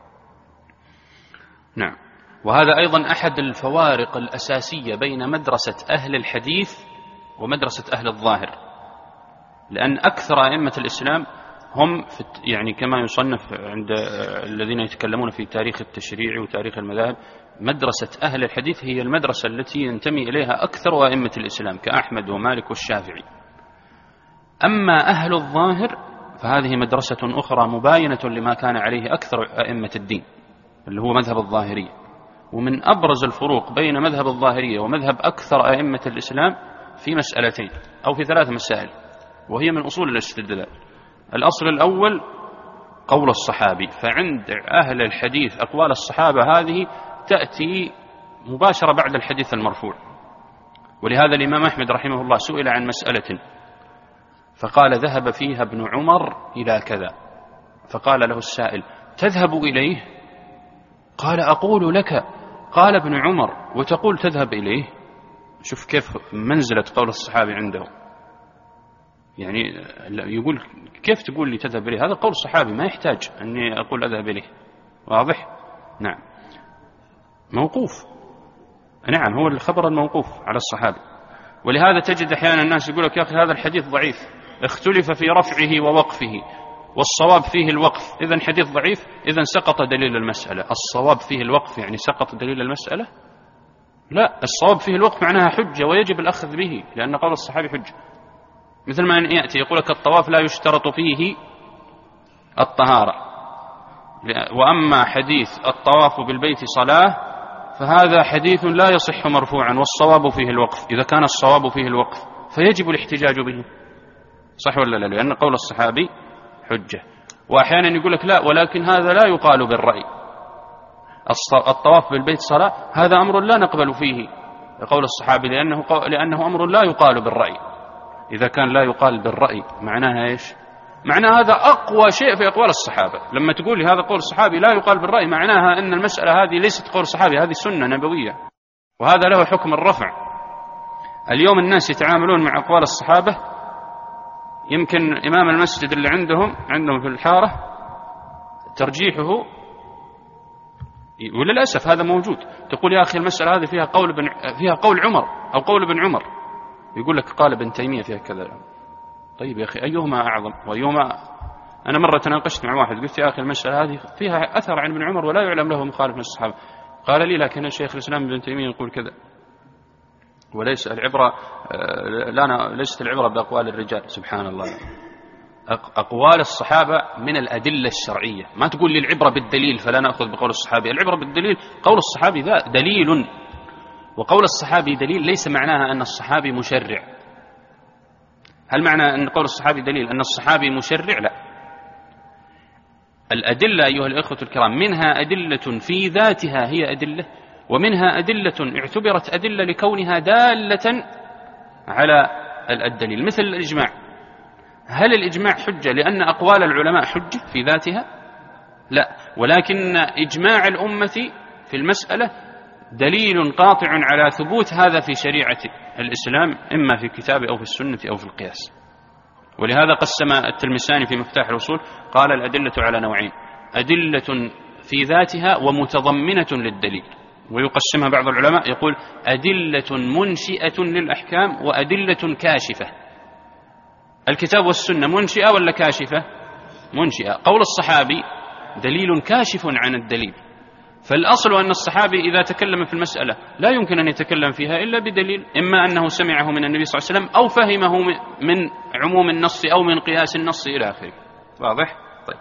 [SPEAKER 1] نعم. وهذا أيضا أحد الفوارق الأساسية بين مدرسة أهل الحديث ومدرسة أهل الظاهر، لأن أكثر أئمة الإسلام هم في يعني كما يصنف عند الذين يتكلمون في تاريخ التشريع وتاريخ المذاهب مدرسة أهل الحديث هي المدرسة التي ينتمي إليها أكثر أئمة الإسلام كأحمد ومالك والشافعي. أما أهل الظاهر فهذه مدرسة أخرى مباينة لما كان عليه أكثر أئمة الدين اللي هو مذهب الظاهرية. ومن أبرز الفروق بين مذهب الظاهرية ومذهب أكثر أئمة الإسلام في مسألتين أو في ثلاث مسائل، وهي من أصول الاستدلال. الأصل الأول قول الصحابي، فعند أهل الحديث أقوال الصحابة هذه تأتي مباشرة بعد الحديث المرفوع. ولهذا الإمام أحمد رحمه الله سئل عن مسألة فقال ذهب فيها ابن عمر إلى كذا، فقال له السائل تذهب إليه؟ قال أقول لك قال ابن عمر وتقول تذهب إليه. شوف كيف منزلة قول الصحابي عنده. يعني يقول كيف تقول لي تذهب إليه؟ هذا قول صحابي ما يحتاج أني أقول أذهب إليه. واضح؟ نعم. موقوف. نعم، هو الخبر الموقوف على الصحابي. ولهذا تجد أحيانا الناس يقول لك يا أخي هذا الحديث ضعيف، اختلف في رفعه ووقفه، والصواب فيه الوقف، إذن حديث ضعيف، إذن سقط دليل المسألة. الصواب فيه الوقف يعني سقط دليل المسألة؟ لا، الصواب فيه الوقف معناها حجة ويجب الأخذ به، لأن قول الصحابي حجة. مثل ما أن يأتي يقول لك الطواف لا يشترط فيه الطهارة، وأما حديث الطواف بالبيت صلاة فهذا حديث لا يصح مرفوعا والصواب فيه الوقف. إذا كان الصواب فيه الوقف فيجب الاحتجاج به، صح ولا لا؟ لأن قول الصحابي حجة. وأحيانا يقول لك لا، ولكن هذا لا يقال بالرأي، الطواف بالبيت صلاة هذا أمر لا نقبل فيه قول الصحابي، لأنه, لأنه أمر لا يقال بالرأي. إذا كان لا يقال بالرأي معناها إيش؟ معناها هذا أقوى شيء في أقوال الصحابة. لما تقول لي هذا قول الصحابي لا يقال بالرأي معناها أن المسألة هذه ليست قول الصحابي، هذه سنة نبوية، وهذا له حكم الرفع. اليوم الناس يتعاملون مع أقوال الصحابة، يمكن إمام المسجد اللي عندهم عندهم في الحارة ترجيحه، وللأسف هذا موجود. تقول يا أخي المسألة هذه فيها قول بن فيها قول عمر أو قول ابن عمر، يقول لك قال ابن تيمية فيها كذا. طيب يا أخي أيهما أعظم وأيهما؟ أنا مرة تناقشت مع واحد قلت يا أخي المسألة هذه فيها أثر عن ابن عمر ولا يعلم له مخالف من الصحابة. قال لي لكن الشيخ الإسلام ابن تيمية يقول كذا، وليس العبرة لا ليست العبرة بأقوال الرجال. سبحان الله، أقوال الصحابة من الأدلة الشرعية. ما تقول لي العبرة بالدليل فلا نأخذ بقول الصحابي، العبرة بالدليل. قول الصحابي ذا دليل، وقول الصحابي دليل ليس معناها أن الصحابي مشرع. هل معنى أن قول الصحابي دليل أن الصحابي مشرع؟ لا. الأدلة أيها الأخوة الكرام منها أدلة في ذاتها هي أدلة، ومنها أدلة اعتبرت أدلة لكونها دالة على الدليل، مثل الإجماع. هل الإجماع حجة لأن أقوال العلماء حجة في ذاتها؟ لا، ولكن إجماع الأمة في المسألة دليل قاطع على ثبوت هذا في شريعة الإسلام، إما في الكتاب أو في السنة أو في القياس. ولهذا قسم التلمساني في مفتاح الوصول قال الأدلة على نوعين: أدلة في ذاتها ومتضمنة للدليل. ويقسمها بعض العلماء يقول أدلة منشئة للأحكام وأدلة كاشفة. الكتاب والسنة منشئة ولا كاشفة؟ منشئة. قول الصحابي دليل كاشف عن الدليل، فالأصل أن الصحابي إذا تكلم في المسألة لا يمكن أن يتكلم فيها إلا بدليل، إما أنه سمعه من النبي صلى الله عليه وسلم أو فهمه من عموم النص أو من قياس النص إلى آخره. واضح؟ طيب.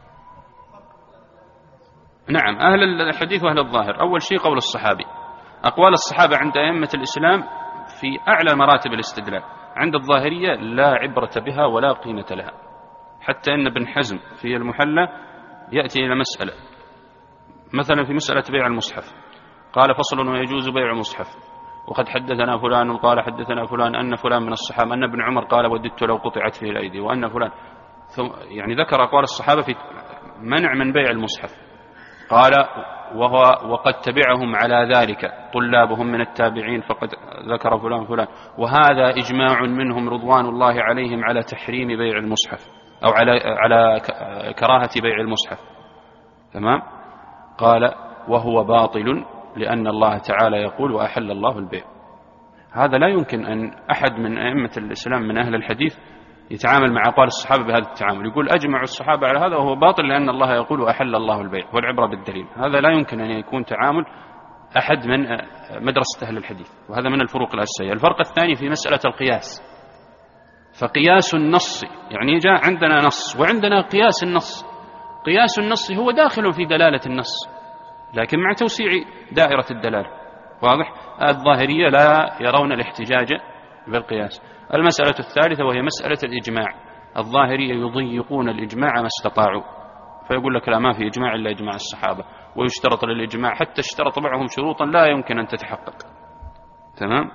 [SPEAKER 1] نعم، أهل الحديث وأهل الظاهر أول شيء قول الصحابي. أقوال الصحابة عند أئمة الإسلام في أعلى مراتب الاستدلال، عند الظاهرية لا عبرة بها ولا قيمة لها. حتى إن ابن حزم في المحلى يأتي إلى مسألة، مثلا في مسألة بيع المصحف قال فصل ويجوز بيع المصحف، وقد حدثنا فلان وقال حدثنا فلان أن فلان من الصحابة أن ابن عمر قال وددت لو قطعت فيه الأيدي وأن فلان، يعني ذكر أقوال الصحابة في منع من بيع المصحف. قال وهو وقد تبعهم على ذلك طلابهم من التابعين فقد ذكر فلان فلان، وهذا إجماع منهم رضوان الله عليهم على تحريم بيع المصحف أو على على كراهة بيع المصحف. تمام. قال وهو باطل لأن الله تعالى يقول وأحل الله البيع. هذا لا يمكن أن أحد من أئمة الإسلام من أهل الحديث يتعامل مع أقوال الصحابة بهذا التعامل، يقول أجمع الصحابة على هذا وهو باطل لأن الله يقول وأحل الله البيع والعبرة بالدليل. هذا لا يمكن أن يكون تعامل أحد من مدرسة أهل الحديث، وهذا من الفروق الأساسية. الفرق الثاني في مسألة القياس، فقياس النص يعني جاء عندنا نص وعندنا قياس النص. قياس النص هو داخل في دلالة النص لكن مع توسيع دائرة الدلالة. واضح؟ الظاهرية لا يرون الاحتجاج بالقياس. المسألة الثالثة وهي مسألة الإجماع، الظاهرية يضيقون الإجماع ما استطاعوا، فيقول لك لا ما في إجماع إلا إجماع الصحابة، ويشترط للإجماع حتى اشترط معهم شروطا لا يمكن أن تتحقق. تمام.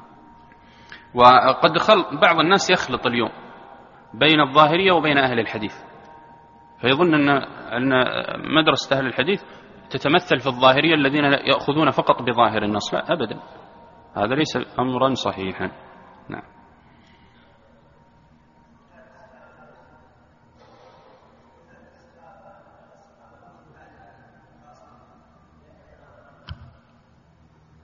[SPEAKER 1] وقد خل بعض الناس يخلط اليوم بين الظاهرية وبين أهل الحديث، فيظن أن أن مدرسة أهل الحديث تتمثل في الظاهرية الذين يأخذون فقط بظاهر النص. لا أبدا، هذا ليس أمرا صحيحا. نعم.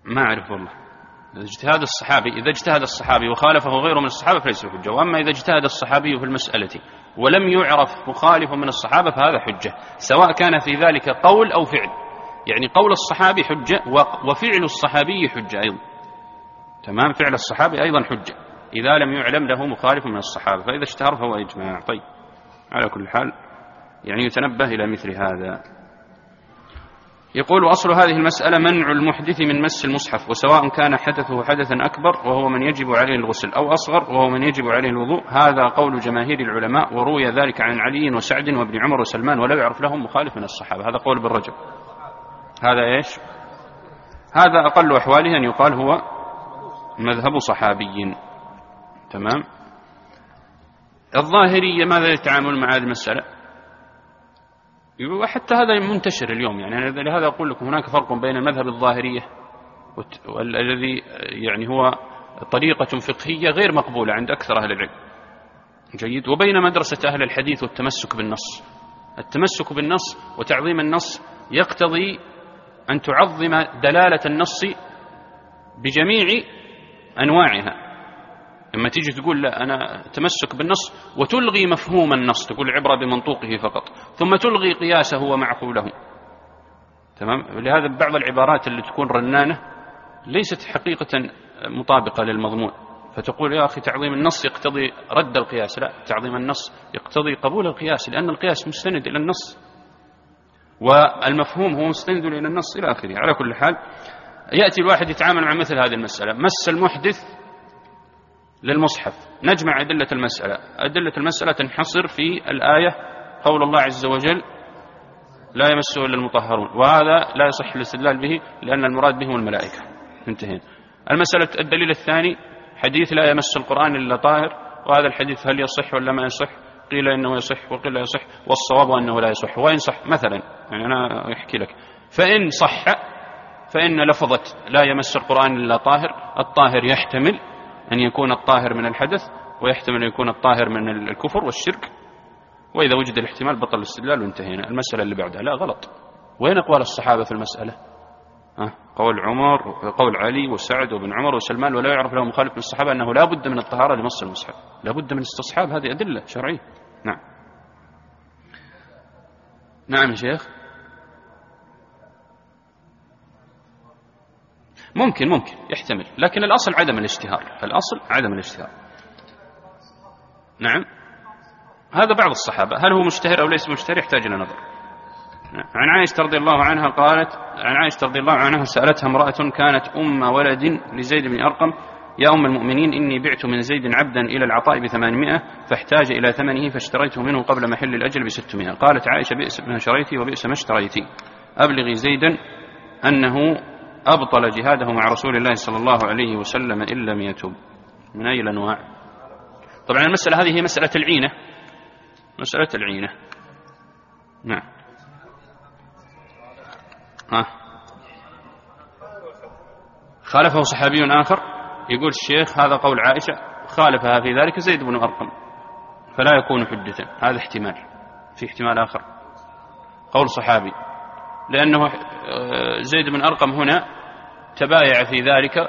[SPEAKER 1] ما أعرف والله. اجتهاد الصحابي، إذا اجتهد الصحابي وخالفه غيره من الصحابة فليس حجة، وأما إذا اجتهد الصحابي في المسألة ولم يعرف مخالف من الصحابة فهذا حجة، سواء كان في ذلك قول أو فعل. يعني قول الصحابي حجة وفعل الصحابي حجة أيضا. تمام، فعل الصحابي أيضا حجة إذا لم يعلم له مخالف من الصحابة، فإذا اشتهر فهو إجماع. طيب، على كل حال يعني يتنبه إلى مثل هذا. يقول: أصل هذه المسألة منع المحدث من مس المصحف، وسواء كان حدثه حدثا أكبر وهو من يجب عليه الغسل، أو أصغر وهو من يجب عليه الوضوء. هذا قول جماهير العلماء، وروي ذلك عن علي وسعد وابن عمر وسلمان، ولا يعرف لهم مخالف من الصحابة. هذا قول ابن رجب. هذا إيش؟ هذا أقل أحواله أن يقال هو مذهب صحابي. تمام. الظاهرية ماذا يتعامل مع هذه المسألة؟ وحتى هذا منتشر اليوم، يعني لهذا أقول لكم هناك فرق بين المذهب الظاهرية والذي يعني هو طريقة فقهية غير مقبولة عند أكثر أهل العلم، جيد، وبين مدرسة أهل الحديث والتمسك بالنص. التمسك بالنص وتعظيم النص يقتضي أن تعظم دلالة النص بجميع أنواعها. لما تيجي تقول لا أنا تمسك بالنص وتلغي مفهوم النص، تقول عبرة بمنطوقه فقط، ثم تلغي قياسه ومعقوله. تمام. لهذا بعض العبارات اللي تكون رنانة ليست حقيقة مطابقة للمضمون، فتقول يا أخي تعظيم النص يقتضي رد القياس. لا، تعظيم النص يقتضي قبول القياس، لأن القياس مستند إلى النص والمفهوم هو مستند إلى النص إلى آخره. على كل حال يأتي الواحد يتعامل مع مثل هذه المسألة، مس المحدث للمصحف، نجمع أدلة المسألة. أدلة المسألة تنحصر في الآية قول الله عز وجل لا يمسه إلا المطهرون، وهذا لا يصح الاستدلال به لأن المراد به الملائكة. انتهينا. المسألة الدليل الثاني حديث لا يمس القرآن إلا طاهر، وهذا الحديث هل يصح ولا ما يصح؟ قيل إنه يصح وقيل لا يصح، والصواب أنه لا يصح. وإن صح مثلا، يعني أنا أحكي لك، فإن صح فإن لفظة لا يمس القرآن إلا طاهر، الطاهر يحتمل أن يكون الطاهر من الحدث، ويحتمل أن يكون الطاهر من الكفر والشرك، وإذا وجد الاحتمال بطل الاستدلال وانتهينا. المسألة اللي بعدها لا، غلط. وين أقوال الصحابة في المسألة؟ أه؟ قول عمر، قول علي وسعد وابن عمر وسلمان، ولا يعرف له مخالف من الصحابة أنه لا بد من الطهارة لمس المصحف، لا بد من استصحاب هذه أدلة شرعية. نعم. نعم يا شيخ. ممكن ممكن يحتمل، لكن الأصل عدم الاشتهار، الأصل عدم الاشتهار. نعم. هذا بعض الصحابة، هل هو مشتهر أو ليس مشتهر يحتاج إلى نظر. نعم. عن عائشة رضي الله عنها قالت، عن عائشة رضي الله عنها سألتها امرأة كانت أم ولد لزيد بن أرقم: يا أم المؤمنين، إني بعت من زيد عبدا إلى العطاء بثمانمائة، فاحتاج إلى ثمنه فاشتريته منه قبل محل الأجل بستمائة. قالت عائشة: بئس ما شريتي وبئس ما اشتريتي، أبلغي زيدا أنه أبطل جهاده مع رسول الله صلى الله عليه وسلم إن لم يتب. من أي الأنواع؟ طبعا المسألة هذه هي مسألة العينة، مسألة العينة. نعم. ها. خالفه صحابي آخر، يقول الشيخ هذا قول عائشة، خالفها في ذلك زيد بن أرقم، فلا يكون حجة. هذا احتمال. في احتمال آخر قول صحابي، لأنه زيد بن أرقم هنا تبايع في ذلك،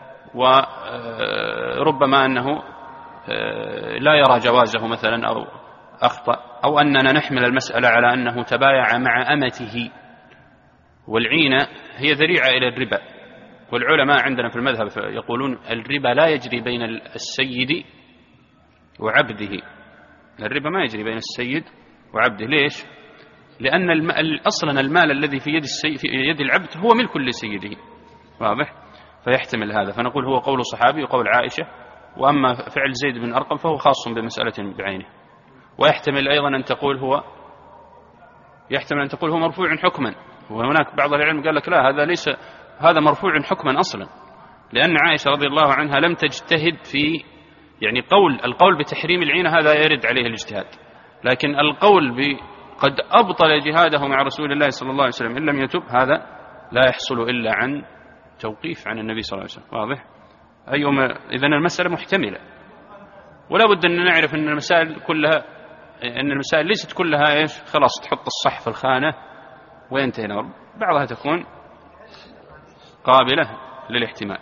[SPEAKER 1] وربما أنه لا يرى جوازه مثلا، أو أخطأ، أو أننا نحمل المسألة على أنه تبايع مع أمته، والعينة هي ذريعة إلى الربا. والعلماء عندنا في المذهب يقولون الربا لا يجري بين السيد وعبده، الربا ما يجري بين السيد وعبده. ليش؟ لأن أصلا المال الذي في يد, في يد العبد هو ملك لسيده، واضح؟ فيحتمل هذا، فنقول هو قول صحابي وقول عائشة. وأما فعل زيد بن أرقم فهو خاص بمسألة بعينه. ويحتمل أيضا أن تقول هو يحتمل أن تقول هو مرفوع حكما، وهناك بعض العلم قال لك لا، هذا ليس، هذا مرفوع حكما أصلا، لأن عائشة رضي الله عنها لم تجتهد في يعني قول القول بتحريم العينة، هذا يرد عليه الاجتهاد، لكن القول بقد أبطل جهاده مع رسول الله صلى الله عليه وسلم إن لم يتب، هذا لا يحصل إلا عن توقيف عن النبي صلى الله عليه وسلم، واضح؟ أيوم. إذن المسألة محتملة، ولا بد أن نعرف أن المسائل كلها أن المسائل ليست كلها إيش خلاص تحط الصح في الخانة وينتهي الأمر، بعضها تكون قابلة للاحتمال.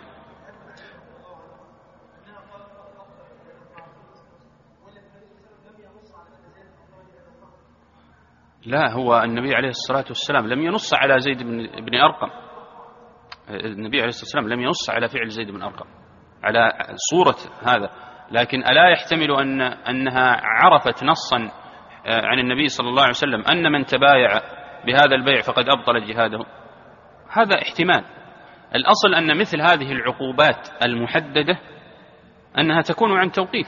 [SPEAKER 1] لا، هو النبي عليه الصلاة والسلام لم ينص على زيد بن أرقم. النبي عليه الصلاة والسلام لم ينص على فعل زيد بن أرقم على صورة هذا، لكن ألا يحتمل أن أنها عرفت نصا عن النبي صلى الله عليه وسلم أن من تبايع بهذا البيع فقد أبطل جهاده؟ هذا احتمال. الأصل أن مثل هذه العقوبات المحددة أنها تكون عن توقيف.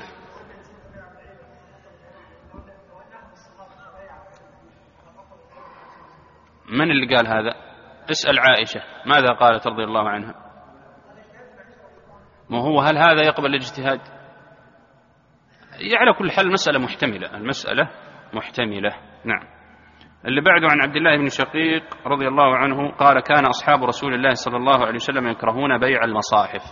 [SPEAKER 1] من اللي قال هذا؟ اسأل عائشة ماذا قالت رضي الله عنها. ما هو هل هذا يقبل الاجتهاد؟ على كل حال المسألة محتملة، المسألة محتملة. نعم. اللي بعده عن عبد الله بن شقيق رضي الله عنه قال كان أصحاب رسول الله صلى الله عليه وسلم يكرهون بيع المصاحف.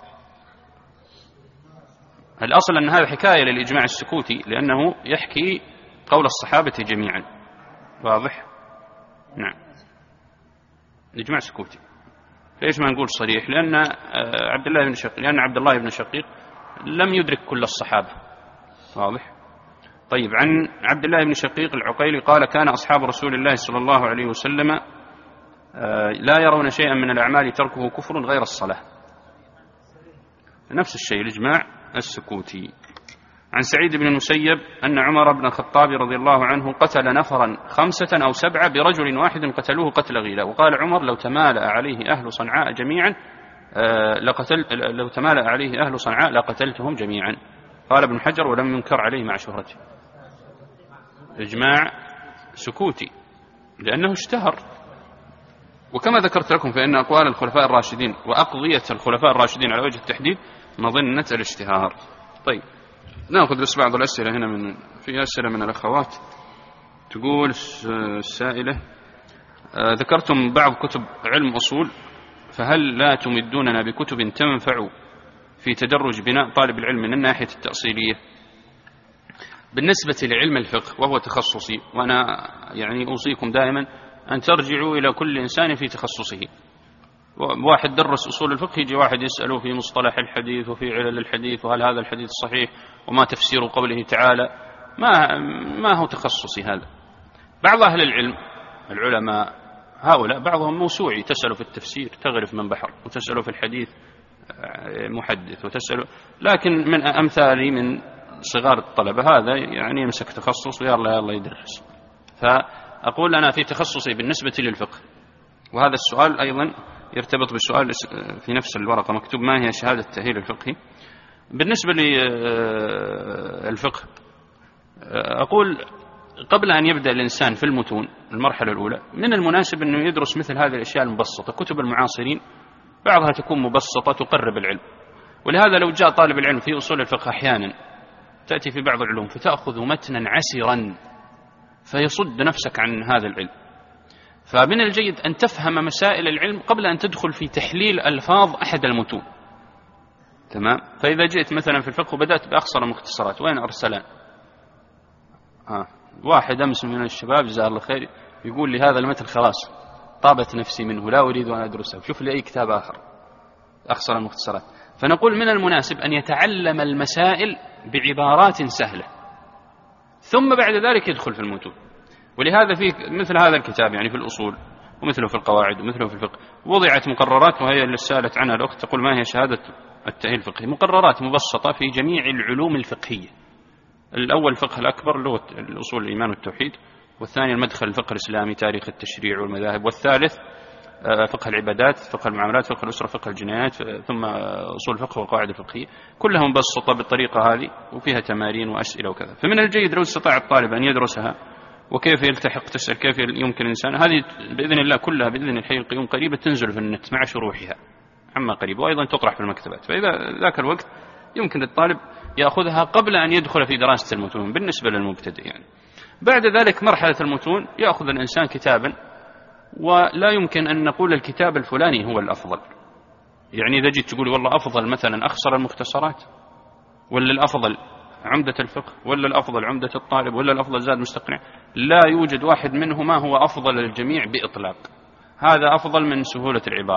[SPEAKER 1] الأصل أن هذا حكاية للإجماع السكوتي لأنه يحكي قول الصحابة جميعا. واضح؟ نعم. الإجماع السكوتي. ليش ما نقول صريح؟ لأن عبد الله بن شقيق لأن عبد الله بن شقيق لم يدرك كل الصحابة. واضح؟ طيب، عن عبد الله بن شقيق العقيلي قال كان أصحاب رسول الله صلى الله عليه وسلم لا يرون شيئا من الأعمال تركه كفر غير الصلاة. نفس الشيء الإجماع السكوتي. عن سعيد بن المسيب أن عمر بن الخطاب رضي الله عنه قتل نفرا خمسة أو سبعة برجل واحد قتلوه قتل غيلة، وقال عمر لو تمالأ عليه أهل صنعاء جميعا لقتل لو تمالأ عليه أهل صنعاء لقتلتهم جميعا. قال ابن حجر ولم ينكر عليه مع شهرته. إجماع سكوتي لأنه اشتهر، وكما ذكرت لكم فإن أقوال الخلفاء الراشدين وأقضية الخلفاء الراشدين على وجه التحديد مظنة الاشتهار. طيب، نأخذ بس بعض الأسئلة هنا. من في أسئلة من الأخوات تقول السائلة ذكرتم بعض كتب علم أصول، فهل لا تمدوننا بكتب تنفع في تدرج بناء طالب العلم من الناحية التأصيلية؟ بالنسبة لعلم الفقه وهو تخصصي، وأنا يعني أوصيكم دائما أن ترجعوا إلى كل إنسان في تخصصه. واحد درس أصول الفقه يجي واحد يسأله في مصطلح الحديث وفي علل الحديث وهل هذا الحديث صحيح وما تفسير قوله تعالى. ما ما هو تخصصي هذا. بعض أهل العلم العلماء هؤلاء بعضهم موسوعي، تسأله في التفسير تغرف من بحر، وتسأله في الحديث محدث، وتسأله. لكن من أمثالي من صغار الطلبة هذا يعني يمسك تخصص ويلا يلا يدرس. فأقول أنا في تخصصي بالنسبة للفقه. وهذا السؤال أيضا يرتبط بالسؤال في نفس الورقة مكتوب ما هي شهادة التأهيل الفقهي. بالنسبة للفقه أقول قبل أن يبدأ الإنسان في المتون المرحلة الأولى من المناسب أنه يدرس مثل هذه الأشياء المبسطة. كتب المعاصرين بعضها تكون مبسطة تقرب العلم، ولهذا لو جاء طالب العلم في أصول الفقه أحيانا تأتي في بعض العلوم فتأخذ متنا عسرا فيصد نفسك عن هذا العلم. فمن الجيد أن تفهم مسائل العلم قبل أن تدخل في تحليل ألفاظ أحد المتون. تمام. فإذا جئت مثلا في الفقه وبدأت بأقصر المختصرات وين أرسلان؟ آه. واحد أمس من الشباب جزاه الله خير يقول لي هذا المتن خلاص طابت نفسي منه لا أريد أن أدرسه، شوف لي أي كتاب آخر أقصر المختصرات. فنقول من المناسب أن يتعلم المسائل بعبارات سهلة ثم بعد ذلك يدخل في المتون. ولهذا في مثل هذا الكتاب يعني في الأصول ومثله في القواعد ومثله في الفقه وضعت مقررات، وهي اللي سألت عنها الأخت تقول ما هي شهادة التأهيل الفقهي. مقررات مبسطة في جميع العلوم الفقهية. الأول الفقه الأكبر اللي هو الأصول الإيمان والتوحيد، والثاني المدخل الفقه الإسلامي تاريخ التشريع والمذاهب، والثالث فقه العبادات فقه المعاملات فقه الأسرة فقه الجنايات، ثم أصول الفقه والقواعد الفقهية. كلها مبسطة بالطريقة هذه وفيها تمارين وأسئلة وكذا. فمن الجيد لو استطاع الطالب أن يدرسها. وكيف يلتحق تسأل كيف يمكن الإنسان، هذه بإذن الله كلها بإذن الحي القيوم قريبة تنزل في النت مع شروحها عما قريب، وأيضا تطرح في المكتبات. فإذا ذاك الوقت يمكن للطالب يأخذها قبل أن يدخل في دراسة المتون بالنسبة للمبتدئ. يعني بعد ذلك مرحلة المتون يأخذ الإنسان كتابا، ولا يمكن أن نقول الكتاب الفلاني هو الأفضل. يعني إذا جيت تقول والله أفضل مثلا أخصر المختصرات، ولا الأفضل عمدة الفقه، ولا الأفضل عمدة الطالب، ولا الأفضل زاد مستقنع، لا يوجد واحد منهما هو أفضل للجميع بإطلاق. هذا أفضل من سهولة العبارة،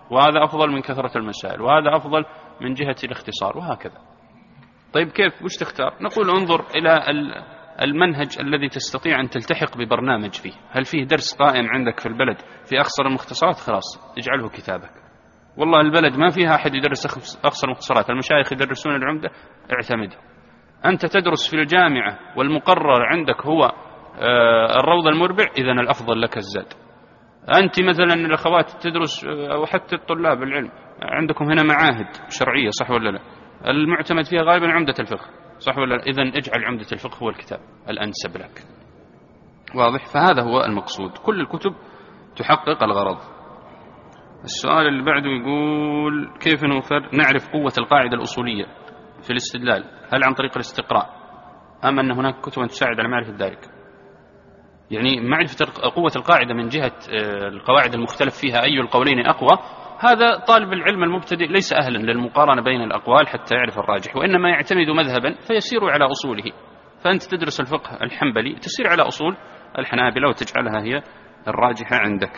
[SPEAKER 1] وهذا أفضل من كثرة المسائل، وهذا أفضل من جهة الاختصار، وهكذا. طيب كيف وش تختار؟ نقول انظر إلى المنهج الذي تستطيع أن تلتحق ببرنامج فيه. هل فيه درس قائم عندك في البلد في أقصر المختصرات؟ خلاص اجعله كتابك. والله البلد ما فيها أحد يدرس أقصر المختصرات، المشايخ يدرسون العمدة، اعتمده. أنت تدرس في الجامعة والمقرر عندك هو الروضة المربع، إذن الأفضل لك الزاد. أنت مثلا الأخوات تدرس، أو حتى الطلاب العلم عندكم هنا معاهد شرعية، صح ولا لا؟ المعتمد فيها غالبا عمدة الفقه، صح ولا لا؟ إذن اجعل عمدة الفقه هو الكتاب الأنسب لك. واضح؟ فهذا هو المقصود، كل الكتب تحقق الغرض. السؤال اللي بعده يقول كيف نعرف قوة القاعدة الأصولية في الاستدلال؟ هل عن طريق الاستقراء أم أن هناك كتب تساعد على معرفة ذلك؟ يعني معرفة قوة القاعدة من جهة القواعد المختلف فيها أي القولين أقوى، هذا طالب العلم المبتدئ ليس أهلا للمقارنة بين الأقوال حتى يعرف الراجح، وإنما يعتمد مذهبا فيسير على أصوله. فأنت تدرس الفقه الحنبلي تسير على أصول الحنابلة وتجعلها هي الراجحة عندك.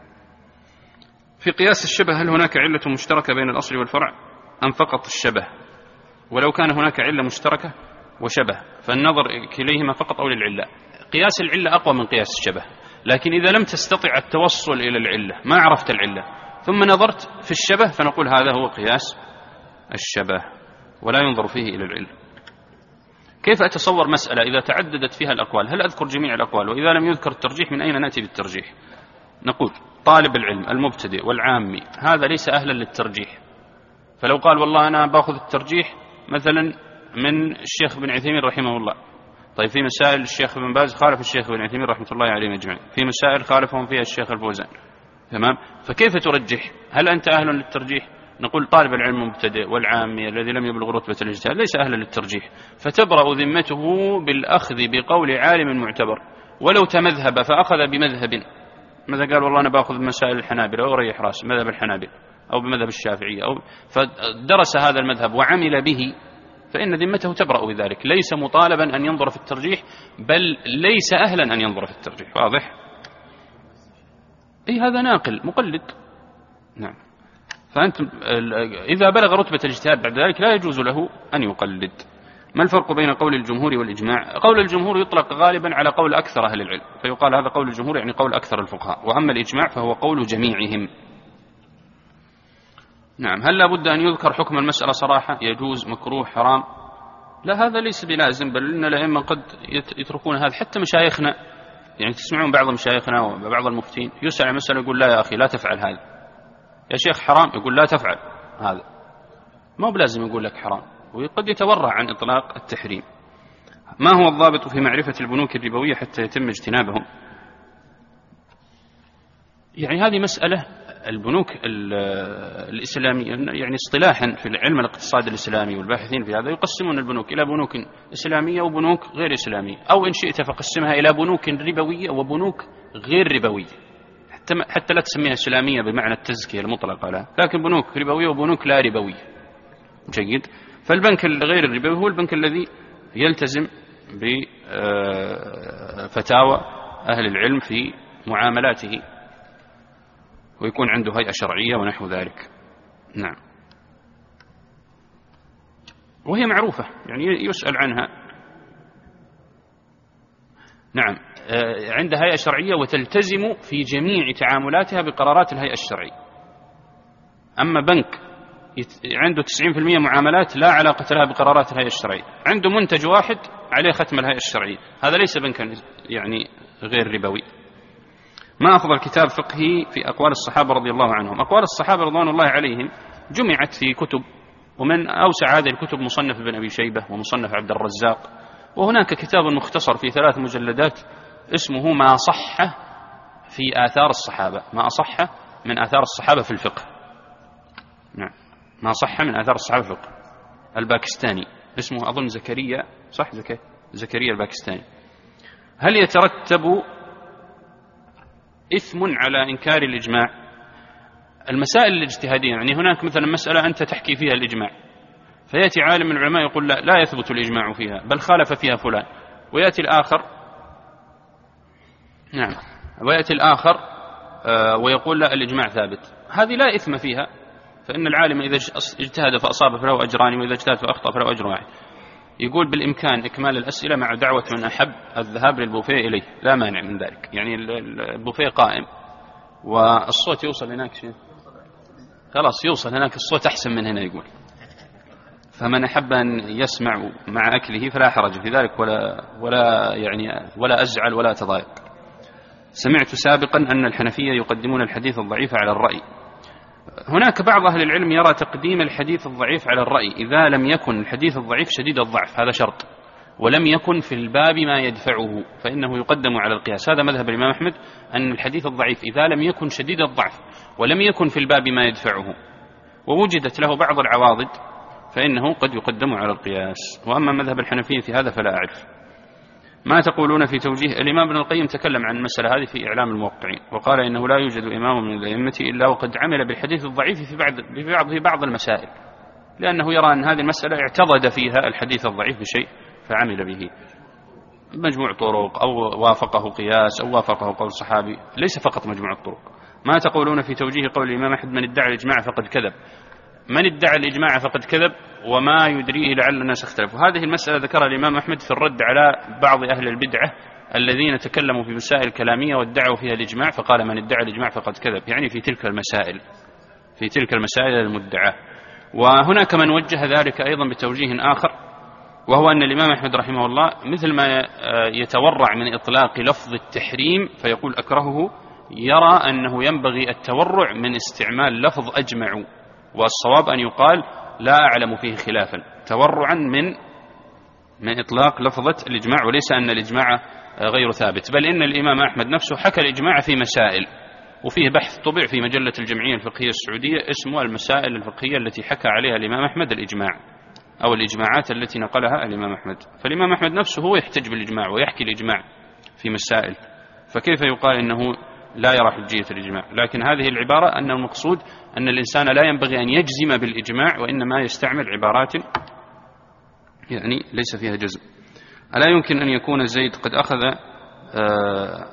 [SPEAKER 1] في قياس الشبه هل هناك علة مشتركة بين الأصل والفرع أم فقط الشبه؟ ولو كان هناك علة مشتركة وشبه فالنظر كليهما فقط أو للعلة. قياس العلة أقوى من قياس الشبه، لكن إذا لم تستطع التوصل إلى العلة، ما عرفت العلة ثم نظرت في الشبه، فنقول هذا هو قياس الشبه ولا ينظر فيه إلى العلة. كيف أتصور مسألة إذا تعددت فيها الأقوال؟ هل أذكر جميع الأقوال؟ وإذا لم يذكر الترجيح من أين نأتي بالترجيح؟ نقول طالب العلم المبتدئ والعامي هذا ليس أهلا للترجيح، فلو قال والله أنا باخذ الترجيح مثلا من الشيخ بن عثيمين رحمه الله، طيب في مسائل الشيخ بن باز خالف الشيخ بن عثيمين رحمة الله عليه أجمعين، في مسائل خالفهم فيها الشيخ الفوزان، تمام؟ فكيف ترجح؟ هل أنت أهل للترجيح؟ نقول طالب العلم المبتدئ والعامي الذي لم يبلغ رتبة الاجتهاد ليس أهلا للترجيح، فتبرأ ذمته بالأخذ بقول عالم معتبر، ولو تمذهب فأخذ بمذهب، ماذا قال والله أنا بأخذ مسائل الحنابلة وريح رأس مذهب الحنابلة أو بمذهب الشافعية، أو فدرس هذا المذهب وعمل به، فإن ذمته تبرأ بذلك، ليس مطالبا أن ينظر في الترجيح، بل ليس أهلا أن ينظر في الترجيح. واضح؟ أي هذا ناقل مقلد. نعم. فأنت إذا بلغ رتبة الاجتهاد بعد ذلك لا يجوز له أن يقلد. ما الفرق بين قول الجمهور والإجماع؟ قول الجمهور يطلق غالبا على قول أكثر أهل العلم، فيقال هذا قول الجمهور يعني قول أكثر الفقهاء، وأما الإجماع فهو قول جميعهم. نعم. هل لابد أن يذكر حكم المسألة صراحة؟ يجوز، مكروه، حرام؟ لا، هذا ليس بلازم، بل إن الأئمة قد يتركون هذا. حتى مشايخنا يعني تسمعون بعض مشايخنا وبعض المفتين يسأل عن مسألة يقول لا يا أخي لا تفعل هذا، يا شيخ حرام، يقول لا تفعل هذا، ما هو بلازم يقول لك حرام، وقد يتورع عن إطلاق التحريم. ما هو الضابط في معرفة البنوك الربوية حتى يتم اجتنابهم؟ يعني هذه مسألة البنوك الإسلامية يعني اصطلاحا في العلم الاقتصاد الإسلامي والباحثين في هذا يقسمون البنوك إلى بنوك إسلامية وبنوك غير إسلامية، أو إن شئت فقسمها إلى بنوك ربوية وبنوك غير ربوية، حتى, حتى لا تسميها إسلامية بمعنى التزكية المطلقة، لا، لكن بنوك ربوية وبنوك لا ربوية. جيد. فالبنك الغير الربوي هو البنك الذي يلتزم بفتاوى أهل العلم في معاملاته ويكون عنده هيئة شرعية ونحو ذلك. نعم. وهي معروفة يعني يسأل عنها. نعم. عندها هيئة شرعية وتلتزم في جميع تعاملاتها بقرارات الهيئة الشرعية. أما بنك عنده تسعين بالمئة معاملات لا علاقة لها بقرارات الهيئة الشرعية، عنده منتج واحد عليه ختم الهيئة الشرعية، هذا ليس بنكا يعني غير ربوي. ما أفضل كتاب فقهي في أقوال الصحابة رضي الله عنهم؟ أقوال الصحابة رضوان الله عليهم جمعت في كتب، ومن أوسع هذه الكتب مصنف ابن أبي شيبة ومصنف عبد الرزاق، وهناك كتاب مختصر في ثلاث مجلدات اسمه ما صح في آثار الصحابة، ما أصح من آثار الصحابة في الفقه. نعم. ما صح من آثار الصحابة في الفقه، الباكستاني اسمه أظن زكريا، صح زكي زكريا الباكستاني. هل يترتب إثم على إنكار الإجماع؟ المسائل الاجتهادية يعني هناك مثلا مسألة أنت تحكي فيها الإجماع، فيأتي عالم من العلماء يقول لا, لا يثبت الإجماع فيها بل خالف فيها فلان، ويأتي الآخر نعم ويأتي الآخر آه ويقول لا الإجماع ثابت. هذه لا إثم فيها، فإن العالم إذا اجتهد فأصاب فله أجران، وإذا اجتهد فأخطأ فله أجر واحد. يقول بالإمكان إكمال الأسئلة مع دعوة من أحب الذهاب للبوفيه إليه، لا مانع من ذلك، يعني البوفيه قائم والصوت يوصل هناك شيء، خلاص يوصل هناك الصوت أحسن من هنا. يقول فمن أحب أن يسمع مع أكله فلا حرج في ذلك، ولا ولا يعني ولا أزعل ولا تضايق. سمعت سابقا أن الحنفية يقدمون الحديث الضعيف على الرأي. هناك بعض أهل العلم يرى تقديم الحديث الضعيف على الرأي إذا لم يكن الحديث الضعيف شديد الضعف، هذا شرط، ولم يكن في الباب ما يدفعه فإنه يقدم على القياس. هذا مذهب الإمام أحمد، أن الحديث الضعيف إذا لم يكن شديد الضعف ولم يكن في الباب ما يدفعه ووجدت له بعض العواضد فإنه قد يقدم على القياس. وأما مذهب الحنفية في هذا فلا أعرف. ما تقولون في توجيه؟ الإمام ابن القيم تكلم عن المسألة هذه في إعلام الموقعين، وقال إنه لا يوجد إمام من الأئمة إلا وقد عمل بالحديث الضعيف في بعض في بعض في بعض المسائل، لأنه يرى أن هذه المسألة اعتضد فيها الحديث الضعيف بشيء فعمل به مجموع طرق، أو وافقه قياس، أو وافقه قول صحابي، ليس فقط مجموع الطرق. ما تقولون في توجيه قول الإمام أحمد من ادعى الإجماع فقد كذب؟ من ادعى الإجماع فقد كذب وما يدريه لعل الناس اختلفوا. هذه المسألة ذكرها الإمام أحمد في الرد على بعض أهل البدعة الذين تكلموا في مسائل كلامية وادعوا فيها الإجماع، فقال من ادعى الإجماع فقد كذب، يعني في تلك المسائل في تلك المسائل المدعاة. وهناك من وجه ذلك أيضا بتوجيه آخر، وهو أن الإمام أحمد رحمه الله مثل ما يتورع من إطلاق لفظ التحريم فيقول أكرهه، يرى أنه ينبغي التورع من استعمال لفظ أجمع، والصواب أن يقال لا أعلم فيه خلافا، تورعا من من إطلاق لفظة الإجماع، وليس أن الإجماع غير ثابت. بل إن الإمام أحمد نفسه حكى الإجماع في مسائل، وفيه بحث طبع في مجلة الجمعية الفقهية السعودية اسمه المسائل الفقهية التي حكى عليها الإمام أحمد الإجماع، أو الإجماعات التي نقلها الإمام أحمد. فالإمام أحمد نفسه هو يحتج بالإجماع ويحكي الإجماع في مسائل، فكيف يقال إنه لا يرى حجية الإجماع؟ لكن هذه العبارة أن المقصود أن الإنسان لا ينبغي أن يجزم بالإجماع، وإنما يستعمل عبارات يعني ليس فيها جزم. ألا يمكن أن يكون زيد قد أخذ آه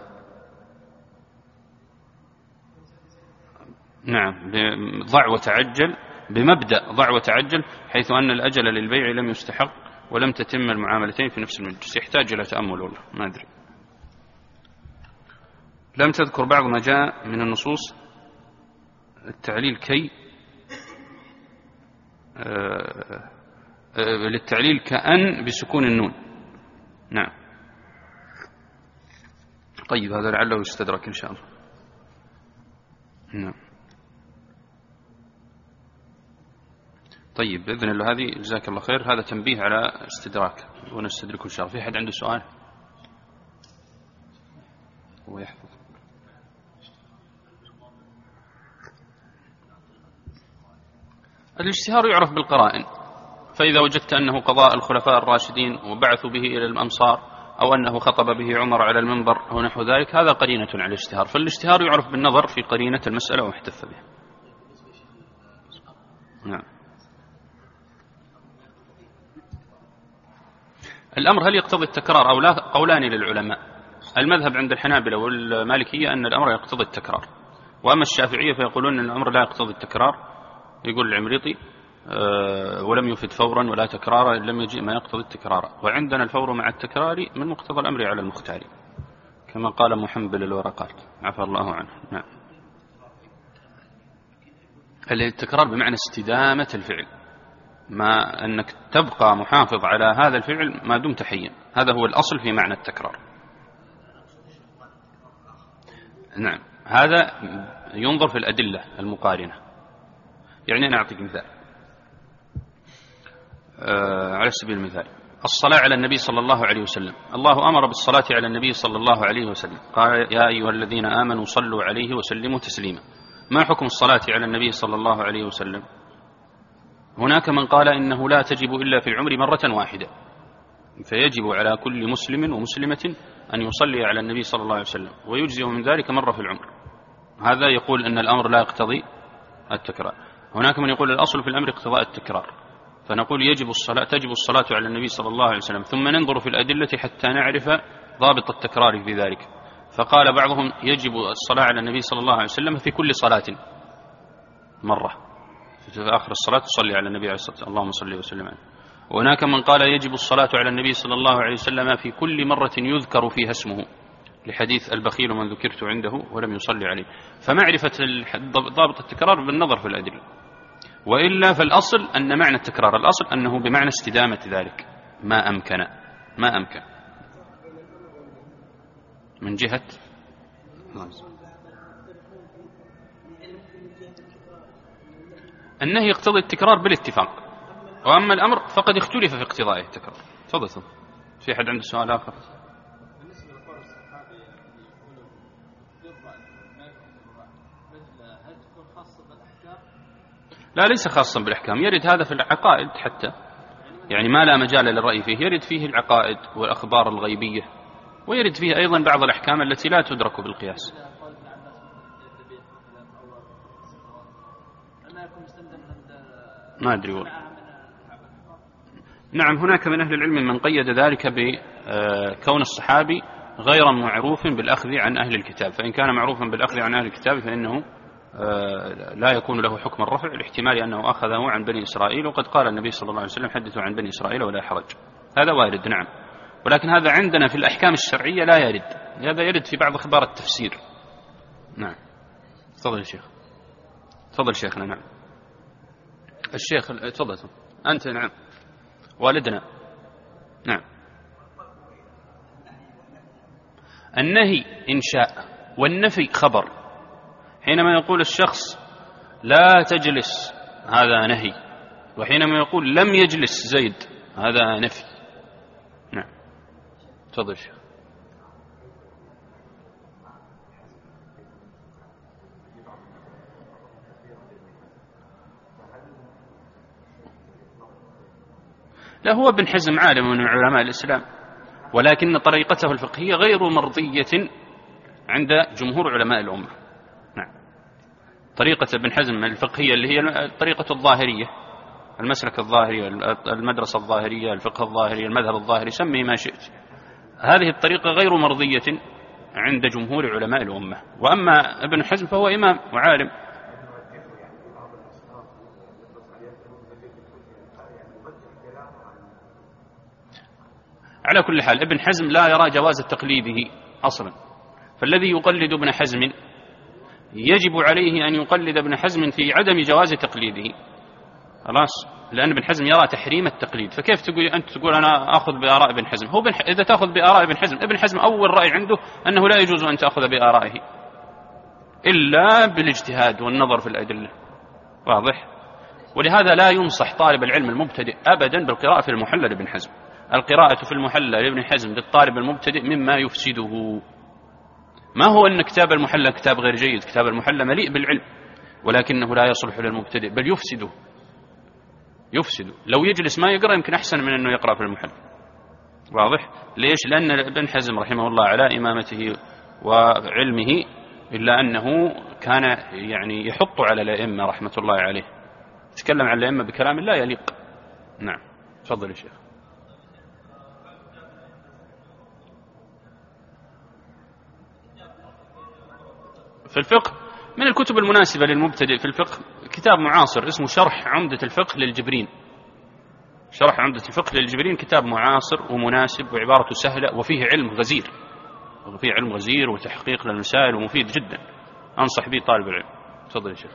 [SPEAKER 1] نعم ضع وتعجل، بمبدأ ضع وتعجل، حيث أن الأجل للبيع لم يستحق ولم تتم المعاملتين في نفس المجلس؟ يحتاج إلى تأمل والله، ما أدري. لم تذكر بعض ما جاء من النصوص التعليل كي آه آه للتعليل كأن بسكون النون. نعم طيب، هذا لعله يستدرك إن شاء الله. نعم طيب بإذن الله. هذه جزاك الله خير، هذا تنبيه على استدراك ونستدرك إن شاء الله. في أحد عنده سؤال؟ هو يحفظ. الاشتهار يعرف بالقرائن، فإذا وجدت أنه قضاء الخلفاء الراشدين وبعثوا به إلى الأمصار، أو أنه خطب به عمر على المنبر أو نحو ذلك، هذا قرينة على الاشتهار. فالاشتهار يعرف بالنظر في قرينة المسألة واحتف بها. نعم. الأمر هل يقتضي التكرار أو لا؟ قولان للعلماء. المذهب عند الحنابلة والمالكية أن الأمر يقتضي التكرار، وأما الشافعية فيقولون أن الأمر لا يقتضي التكرار. يقول العمريطي أه ولم يفد فورا ولا تكرارا إن لم يجئ ما يقتضي التكرار، وعندنا الفور مع التكرار من مقتضى الأمر على المختار، كما قال محنبل الورقات عفى الله عنه. نعم. التكرار بمعنى استدامة الفعل، ما أنك تبقى محافظ على هذا الفعل ما دمت حيا، هذا هو الأصل في معنى التكرار. نعم، هذا ينظر في الأدلة المقارنة. يعني أنا أعطيك مثال آه على سبيل المثال، الصلاة على النبي صلى الله عليه وسلم. الله أمر بالصلاة على النبي صلى الله عليه وسلم، قال يا أيها الذين آمنوا صلوا عليه وسلموا تسليما. ما حكم الصلاة على النبي صلى الله عليه وسلم؟ هناك من قال إنه لا تجب إلا في العمر مرة واحدة، فيجب على كل مسلم ومسلمة أن يصلي على النبي صلى الله عليه وسلم، ويجزئ من ذلك مرة في العمر. هذا يقول أن الأمر لا يقتضي التكرار. هناك من يقول الأصل في الأمر اقتضاء التكرار، فنقول يجب الصلاة تجب الصلاة على النبي صلى الله عليه وسلم، ثم ننظر في الأدلة حتى نعرف ضابط التكرار في ذلك. فقال بعضهم يجب الصلاة على النبي صلى الله عليه وسلم في كل صلاة، مرة في آخر الصلاة تصلي على النبي عليه الصلاة والسلام اللهم صل وسلم عليه. وهناك من قال يجب الصلاة على النبي صلى الله عليه وسلم في كل مرة يذكر فيها اسمه، لحديث البخيل من ذكرت عنده ولم يصلي عليه. فمعرفة ضابط التكرار بالنظر في الأدلة، وإلا فالأصل أن معنى التكرار الأصل أنه بمعنى استدامة ذلك ما أمكن ما أمكن من جهة النهي يقتضي التكرار بالاتفاق، وأما الأمر فقد اختلف في اقتضائه التكرار. تفضل. في أحد عنده سؤال آخر؟ لا، ليس خاصا بالأحكام، يرد هذا في العقائد حتى، يعني ما لا مجال للرأي فيه، يرد فيه العقائد والأخبار الغيبية، ويرد فيه أيضا بعض الأحكام التي لا تدرك بالقياس. ما أدري والله. نعم، هناك من أهل العلم من قيد ذلك بكون الصحابي غير معروف بالأخذ عن أهل الكتاب، فإن كان معروفا بالأخذ عن أهل الكتاب فإنه لا يكون له حكم الرفع، الاحتمال أنه أخذه عن بني إسرائيل، وقد قال النبي صلى الله عليه وسلم حدثوا عن بني إسرائيل ولا حرج. هذا وارد نعم، ولكن هذا عندنا في الأحكام الشرعية لا يرد، هذا يرد في بعض أخبار التفسير. نعم. تفضل الشيخ. تفضل شيخنا. نعم الشيخ تفضل أنت. نعم والدنا. نعم. النهي إنشاء والنفي خبر. حينما يقول الشخص لا تجلس هذا نهي، وحينما يقول لم يجلس زيد هذا نفي. نعم تفضل الشيخ. لا، هو ابن حزم عالم من علماء الإسلام، ولكن طريقته الفقهية غير مرضية عند جمهور علماء الأمة. نعم. طريقة ابن حزم الفقهية اللي هي طريقة الظاهرية، المسلك الظاهري، المدرسة الظاهرية، الفقه الظاهري، المذهب الظاهري، سميه ما شئت، هذه الطريقة غير مرضية عند جمهور علماء الأمة. وأما ابن حزم فهو إمام وعالم. على كل حال ابن حزم لا يرى جواز تقليده أصلا، فالذي يقلد ابن حزم يجب عليه أن يقلد ابن حزم في عدم جواز تقليده، خلاص، لأن ابن حزم يرى تحريم التقليد. فكيف تقول أنت تقول أنا أخذ بآراء ابن حزم؟ هو إذا تأخذ بآراء ابن حزم، ابن حزم أول رأي عنده أنه لا يجوز أن تأخذ بآرائه إلا بالاجتهاد والنظر في الأدلة، واضح؟ ولهذا لا ينصح طالب العلم المبتدئ أبدا بالقراءة في المحلى لابن حزم. القراءة في المحلى لابن حزم للطالب المبتدئ مما يفسده. ما هو أن كتاب المحلى كتاب غير جيد، كتاب المحلى مليء بالعلم، ولكنه لا يصلح للمبتدئ، بل يفسده يفسده لو يجلس ما يقرأ يمكن أحسن من أنه يقرأ في المحلى، واضح؟ ليش؟ لأن ابن حزم رحمه الله على إمامته وعلمه، إلا أنه كان يعني يحط على الأئمة رحمة الله عليه، يتكلم عن الأئمة بكلام لا يليق. نعم تفضل يا شيخ. في الفقه من الكتب المناسبة للمبتدئ في الفقه كتاب معاصر اسمه شرح عمدة الفقه للجبرين. شرح عمدة الفقه للجبرين كتاب معاصر ومناسب وعبارته سهلة وفيه علم غزير، وفيه علم غزير وتحقيق للمسائل ومفيد جدا، أنصح به طالب العلم. تفضل يا شيخ.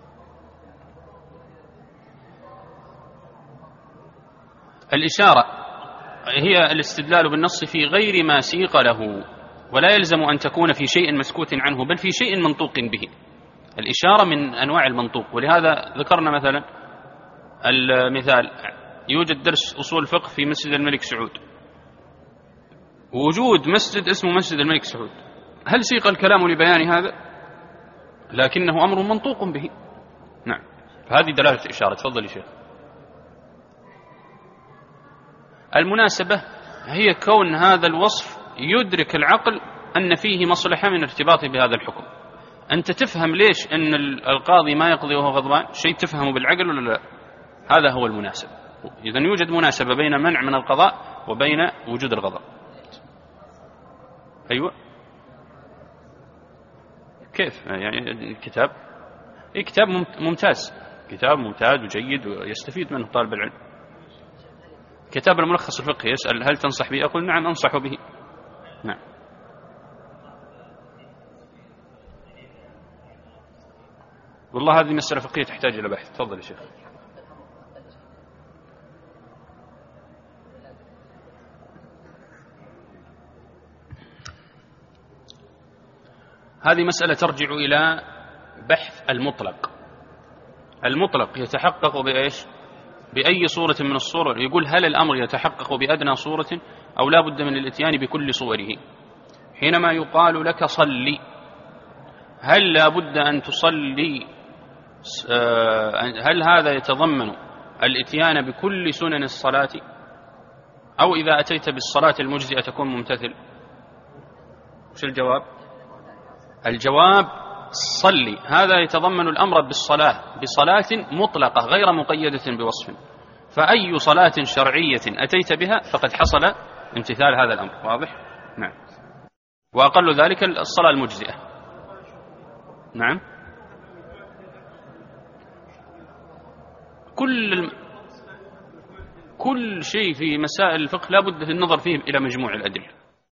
[SPEAKER 1] الإشارة هي الاستدلال بالنص في غير ما سيق له، ولا يلزم أن تكون في شيء مسكوت عنه بل في شيء منطوق به. الإشارة من أنواع المنطوق، ولهذا ذكرنا مثلا المثال، يوجد درس أصول الفقه في مسجد الملك سعود، وجود مسجد اسمه مسجد الملك سعود، هل سيق الكلام لبيان هذا؟ لكنه أمر منطوق به. نعم فهذه دلالة إشارة. تفضل يا شيخ. المناسبة هي كون هذا الوصف يدرك العقل أن فيه مصلحة من ارتباطه بهذا الحكم. أنت تفهم ليش أن القاضي ما يقضي وهو غضبان، شيء تفهمه بالعقل ولا لا؟ هذا هو المناسب. إذن يوجد مناسبة بين منع من القضاء وبين وجود الغضب. أيوة كيف يعني الكتاب إيه كتاب ممتاز، كتاب ممتاز وجيد ويستفيد منه طالب العلم. كتاب الملخص الفقهي، يسأل هل تنصح به؟ أقول نعم أنصح به. نعم. والله هذه مسألة فقهية تحتاج إلى بحث. تفضل يا شيخ. هذه مسألة ترجع إلى بحث المطلق. المطلق يتحقق بإيش؟ بأي صورة من الصور. يقول هل الأمر يتحقق بأدنى صورة أو لا بد من الاتيان بكل صوره؟ حينما يقال لك صلي، هل لا بد أن تصلي؟ هل هذا يتضمن الاتيان بكل سنن الصلاة، أو إذا أتيت بالصلاة المجزئة تكون ممتثل؟ وش الجواب؟ الجواب صلي هذا يتضمن الأمر بالصلاة بصلاة مطلقة غير مقيدة بوصف، فأي صلاة شرعية أتيت بها فقد حصل امتثال هذا الأمر. واضح؟ نعم. وأقل ذلك الصلاة المجزئة. نعم. كل الم... كل شيء في مسائل الفقه لا بد في النظر فيه إلى مجموع الأدلة.